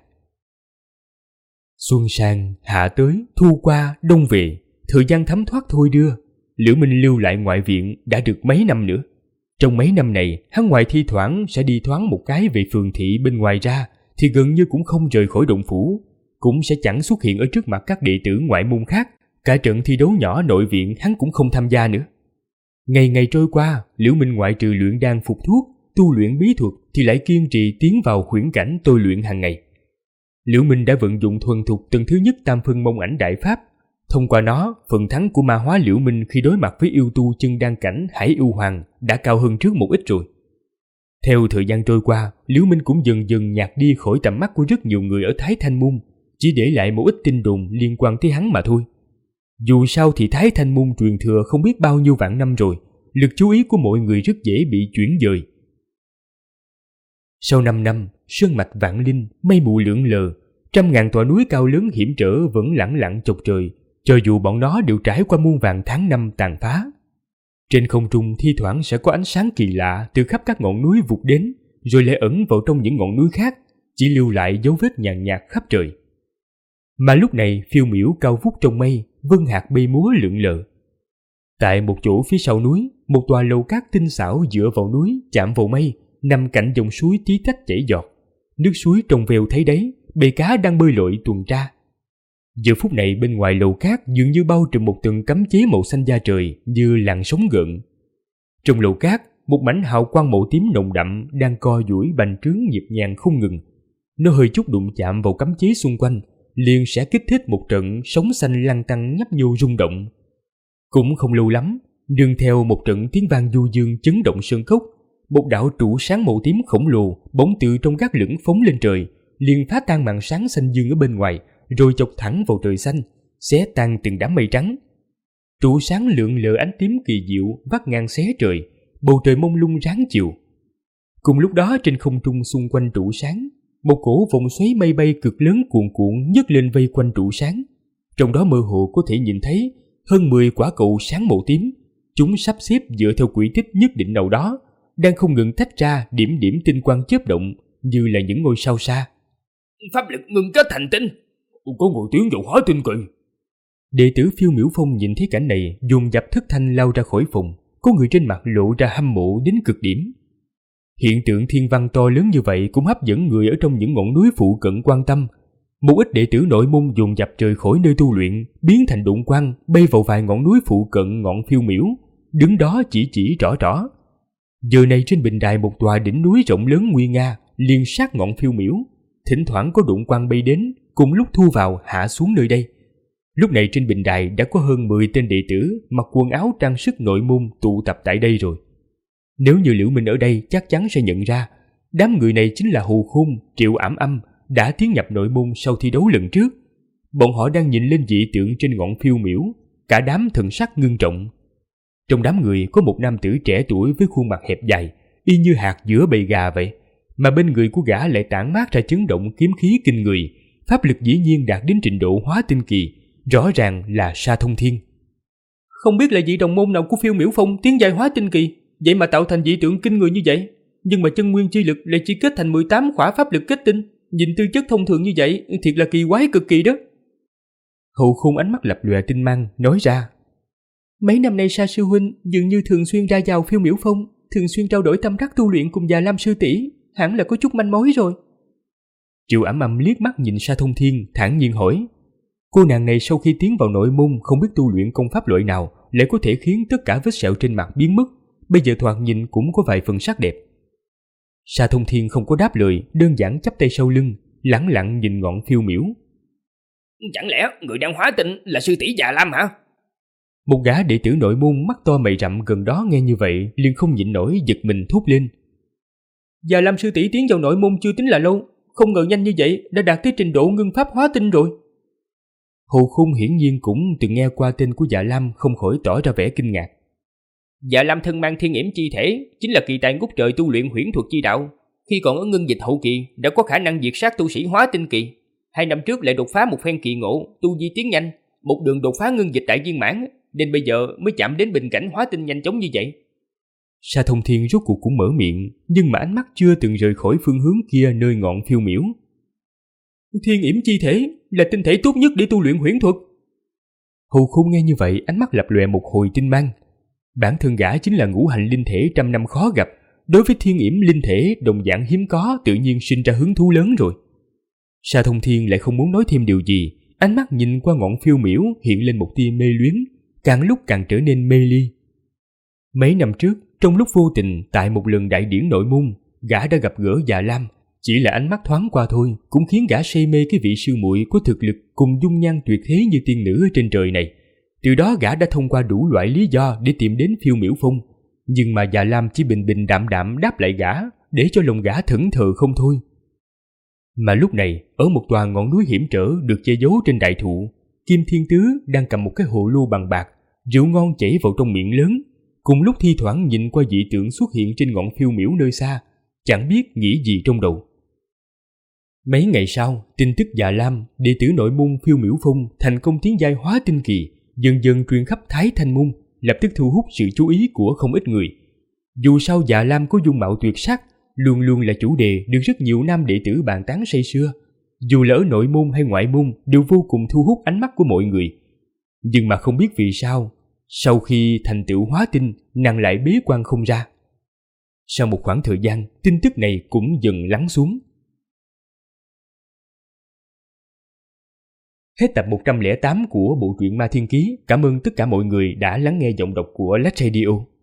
Xuân sang, hạ tới, thu qua, đông về, thời gian thấm thoát thôi đưa. Liễu Minh lưu lại ngoại viện đã được mấy năm nữa. Trong mấy năm này, hắn ngoài thi thoảng sẽ đi thoáng một cái về phường thị bên ngoài ra, thì gần như cũng không rời khỏi động phủ, cũng sẽ chẳng xuất hiện ở trước mặt các đệ tử ngoại môn khác. Cả trận thi đấu nhỏ nội viện hắn cũng không tham gia nữa. Ngày ngày trôi qua, Liễu Minh ngoại trừ luyện đan phục thuốc, tu luyện bí thuật thì lại kiên trì tiến vào huyễn cảnh tôi luyện hàng ngày. Liễu Minh đã vận dụng thuần thục tầng thứ nhất Tam Phân Mông Ảnh Đại Pháp. Thông qua nó, phần thắng của ma hóa Liễu Minh khi đối mặt với yêu tu chân đan cảnh Hải Yêu Hoàng đã cao hơn trước một ít rồi. Theo thời gian trôi qua, Liễu Minh cũng dần dần nhạt đi khỏi tầm mắt của rất nhiều người ở Thái Thanh môn, chỉ để lại một ít tin đồn liên quan tới hắn mà thôi. Dù sao thì Thái Thanh môn truyền thừa không biết bao nhiêu vạn năm rồi, lực chú ý của mọi người rất dễ bị chuyển dời. Sau 5 năm, sơn mạch vạn linh, mây mù lượn lờ, 100.000 tòa núi cao lớn hiểm trở vẫn lẳng lặng chọc trời, cho dù bọn nó đều trải qua muôn vàn tháng năm tàn phá. Trên không trung thi thoảng sẽ có ánh sáng kỳ lạ từ khắp các ngọn núi vụt đến, rồi lại ẩn vào trong những ngọn núi khác, chỉ lưu lại dấu vết nhàn nhạt khắp trời. Mà lúc này phiêu miểu cao vút trong mây, vân hạt bay múa lượn lờ. Tại một chỗ phía sau núi, một tòa lầu cát tinh xảo dựa vào núi, chạm vào mây, nằm cạnh dòng suối tí tách chảy giọt. Nước suối trong veo thấy đấy, bầy cá đang bơi lội tuần tra. Giờ phút này bên ngoài lầu cát dường như bao trùm một tầng cấm chế màu xanh da trời như làn sóng gợn. Trong lầu cát, một mảnh hào quang màu tím nồng đậm đang co duỗi bành trướng nhịp nhàng không ngừng. Nó hơi chút đụng chạm vào cấm chế xung quanh, liền sẽ kích thích một trận sóng xanh lăn tăn nhấp nhô rung động. Cũng không lâu lắm, nương theo một trận tiếng vang du dương chấn động sơn cốc, một đạo trụ sáng màu tím khổng lồ bỗng từ trong gác lửng phóng lên trời, liền phá tan màn sáng xanh dương ở bên ngoài, rồi chọc thẳng vào trời xanh, xé tan từng đám mây trắng. Trụ sáng lượn lờ ánh tím kỳ diệu vắt ngang xé trời, bầu trời mông lung ráng chiều. Cùng lúc đó trên không trung xung quanh trụ sáng, một cổ vòng xoáy mây bay cực lớn cuồn cuộn nhấc lên vây quanh trụ sáng. Trong đó mơ hồ có thể nhìn thấy hơn 10 quả cầu sáng màu tím, chúng sắp xếp dựa theo quỹ tích nhất định nào đó, đang không ngừng tách ra điểm điểm tinh quang chớp động như là những ngôi sao xa. Pháp lực ngưng kết thành tinh, có người tiến vào hóa tinh kỳ. Đệ tử Phiêu Miểu Phong nhìn thấy cảnh này, dồn dập thất thanh lao ra khỏi phòng, có người trên mặt lộ ra hâm mộ đến cực điểm. Hiện tượng thiên văn to lớn như vậy cũng hấp dẫn người ở trong những ngọn núi phụ cận quan tâm. Một ít đệ tử nội môn dồn dập rời khỏi nơi tu luyện, biến thành độn quang bay vào vài ngọn núi phụ cận ngọn Phiêu Miểu, đứng đó chỉ rõ rõ. Giờ này trên bình đài một tòa đỉnh núi rộng lớn nguy nga, liền sát ngọn Phiêu Miểu, thỉnh thoảng có độn quang bay đến, cùng lúc thu vào hạ xuống nơi đây. Lúc này trên bình đài đã có hơn 10 tên đệ tử mặc quần áo trang sức nội môn tụ tập tại đây rồi. Nếu như Liễu Minh ở đây chắc chắn sẽ nhận ra, đám người này chính là Hồ Khôn, Triệu Ảm Âm đã tiến nhập nội môn sau thi đấu lần trước. Bọn họ đang nhìn lên dị tượng trên ngọn Phiêu Miểu, cả đám thần sắc ngưng trọng. Trong đám người có một nam tử trẻ tuổi với khuôn mặt hẹp dài, y như hạt giữa bầy gà vậy, mà bên người của gã lại tản mát ra chấn động kiếm khí kinh người, pháp lực dĩ nhiên đạt đến trình độ hóa tinh kỳ, rõ ràng là Sa Thông Thiên. Không biết là vị đồng môn nào của Phiêu Miểu Phong tiến giai hóa tinh kỳ, vậy mà tạo thành dị tượng kinh người như vậy. Nhưng mà chân nguyên chi lực lại chỉ kết thành 18 khỏa pháp lực kết tinh, nhìn tư chất thông thường như vậy thiệt là kỳ quái cực kỳ đó. Hậu Khôn ánh mắt lập lòe tinh mang nói ra: Mấy năm nay Sa sư huynh dường như thường xuyên ra vào Phiêu Miểu Phong, thường xuyên trao đổi tâm đắc tu luyện cùng Già Lam sư tỷ, hẳn là có chút manh mối rồi. Triệu Ảm Âm liếc mắt nhìn Sa Thông Thiên, thản nhiên hỏi: Cô nàng này sau khi tiến vào nội môn không biết tu luyện công pháp loại nào lại có thể khiến tất cả vết sẹo trên mặt biến mất, bây giờ thoạt nhìn cũng có vài phần sắc đẹp. Sa Thông Thiên không có đáp lời, đơn giản chắp tay sau lưng, lẳng lặng nhìn ngọn Phiêu Miểu. Chẳng lẽ người đang hóa tinh là sư tỷ Già Lam hả? Một gã đệ tử nội môn mắt to mày rậm gần đó nghe như vậy liền không nhịn nổi giật mình thốt lên: Già Lam sư tỷ tiến vào nội môn chưa tính là lâu, không ngờ nhanh như vậy đã đạt tới trình độ ngưng pháp hóa tinh rồi. Hồ Khôn hiển nhiên cũng từng nghe qua tên của Dạ Lam, không khỏi tỏ ra vẻ kinh ngạc. Dạ Lam thân mang thiên yểm chi thể, chính là kỳ tài ngút trời tu luyện huyễn thuật chi đạo. Khi còn ở ngưng dịch hậu kỳ đã có khả năng diệt sát tu sĩ hóa tinh kỳ. 2 năm trước lại đột phá một phen kỳ ngộ, tu vi tiến nhanh, một đường đột phá ngưng dịch đại viên mãn, nên bây giờ mới chạm đến bình cảnh hóa tinh nhanh chóng như vậy. Sa Thông Thiên rốt cuộc cũng mở miệng, nhưng mà ánh mắt chưa từng rời khỏi phương hướng kia nơi ngọn Phiêu Miểu. Thiên yểm chi thể là tinh thể tốt nhất để tu luyện huyễn thuật. Hồ Khôn nghe như vậy ánh mắt lập lòe một hồi tinh mang. Bản thân gã chính là ngũ hành linh thể trăm năm khó gặp, đối với thiên yểm linh thể đồng dạng hiếm có tự nhiên sinh ra hứng thú lớn rồi. Sa Thông Thiên lại không muốn nói thêm điều gì, ánh mắt nhìn qua ngọn Phiêu Miểu hiện lên một tia mê luyến, càng lúc càng trở nên mê ly. Mấy năm trước, trong lúc vô tình tại một lần đại điển nội môn, gã đã gặp gỡ Già Lam, chỉ là ánh mắt thoáng qua thôi cũng khiến gã say mê cái vị sư muội có thực lực cùng dung nhan tuyệt thế như tiên nữ ở trên trời này. Từ đó gã đã thông qua đủ loại lý do để tìm đến Phiêu Miểu Phong, nhưng mà Già Lam chỉ bình bình đạm đạm đáp lại gã, để cho lòng gã thẫn thờ không thôi. Mà lúc này, ở một tòa ngọn núi hiểm trở được che giấu trên đại thụ, Kim Thiên Tứ đang cầm một cái hồ lô bằng bạc, rượu ngon chảy vào trong miệng lớn, cùng lúc thi thoảng nhìn qua dị tượng xuất hiện trên ngọn Phiêu Miểu nơi xa, chẳng biết nghĩ gì trong đầu. Mấy ngày sau, tin tức Già Lam, đệ tử nội môn Phiêu Miểu Phong thành công tiến giai hóa tinh kỳ, dần dần truyền khắp Thái Thanh Môn, lập tức thu hút sự chú ý của không ít người. Dù sao Dạ Lam có dung mạo tuyệt sắc, luôn luôn là chủ đề được rất nhiều nam đệ tử bàn tán say sưa. Dù lỡ nội môn hay ngoại môn đều vô cùng thu hút ánh mắt của mọi người. Nhưng mà không biết vì sao, sau khi thành tựu hóa tinh, nàng lại bế quan không ra. Sau một khoảng thời gian, tin tức này cũng dần lắng xuống. Hết tập 108 của bộ truyện Ma Thiên Ký. Cảm ơn tất cả mọi người đã lắng nghe giọng đọc của Lách Radio.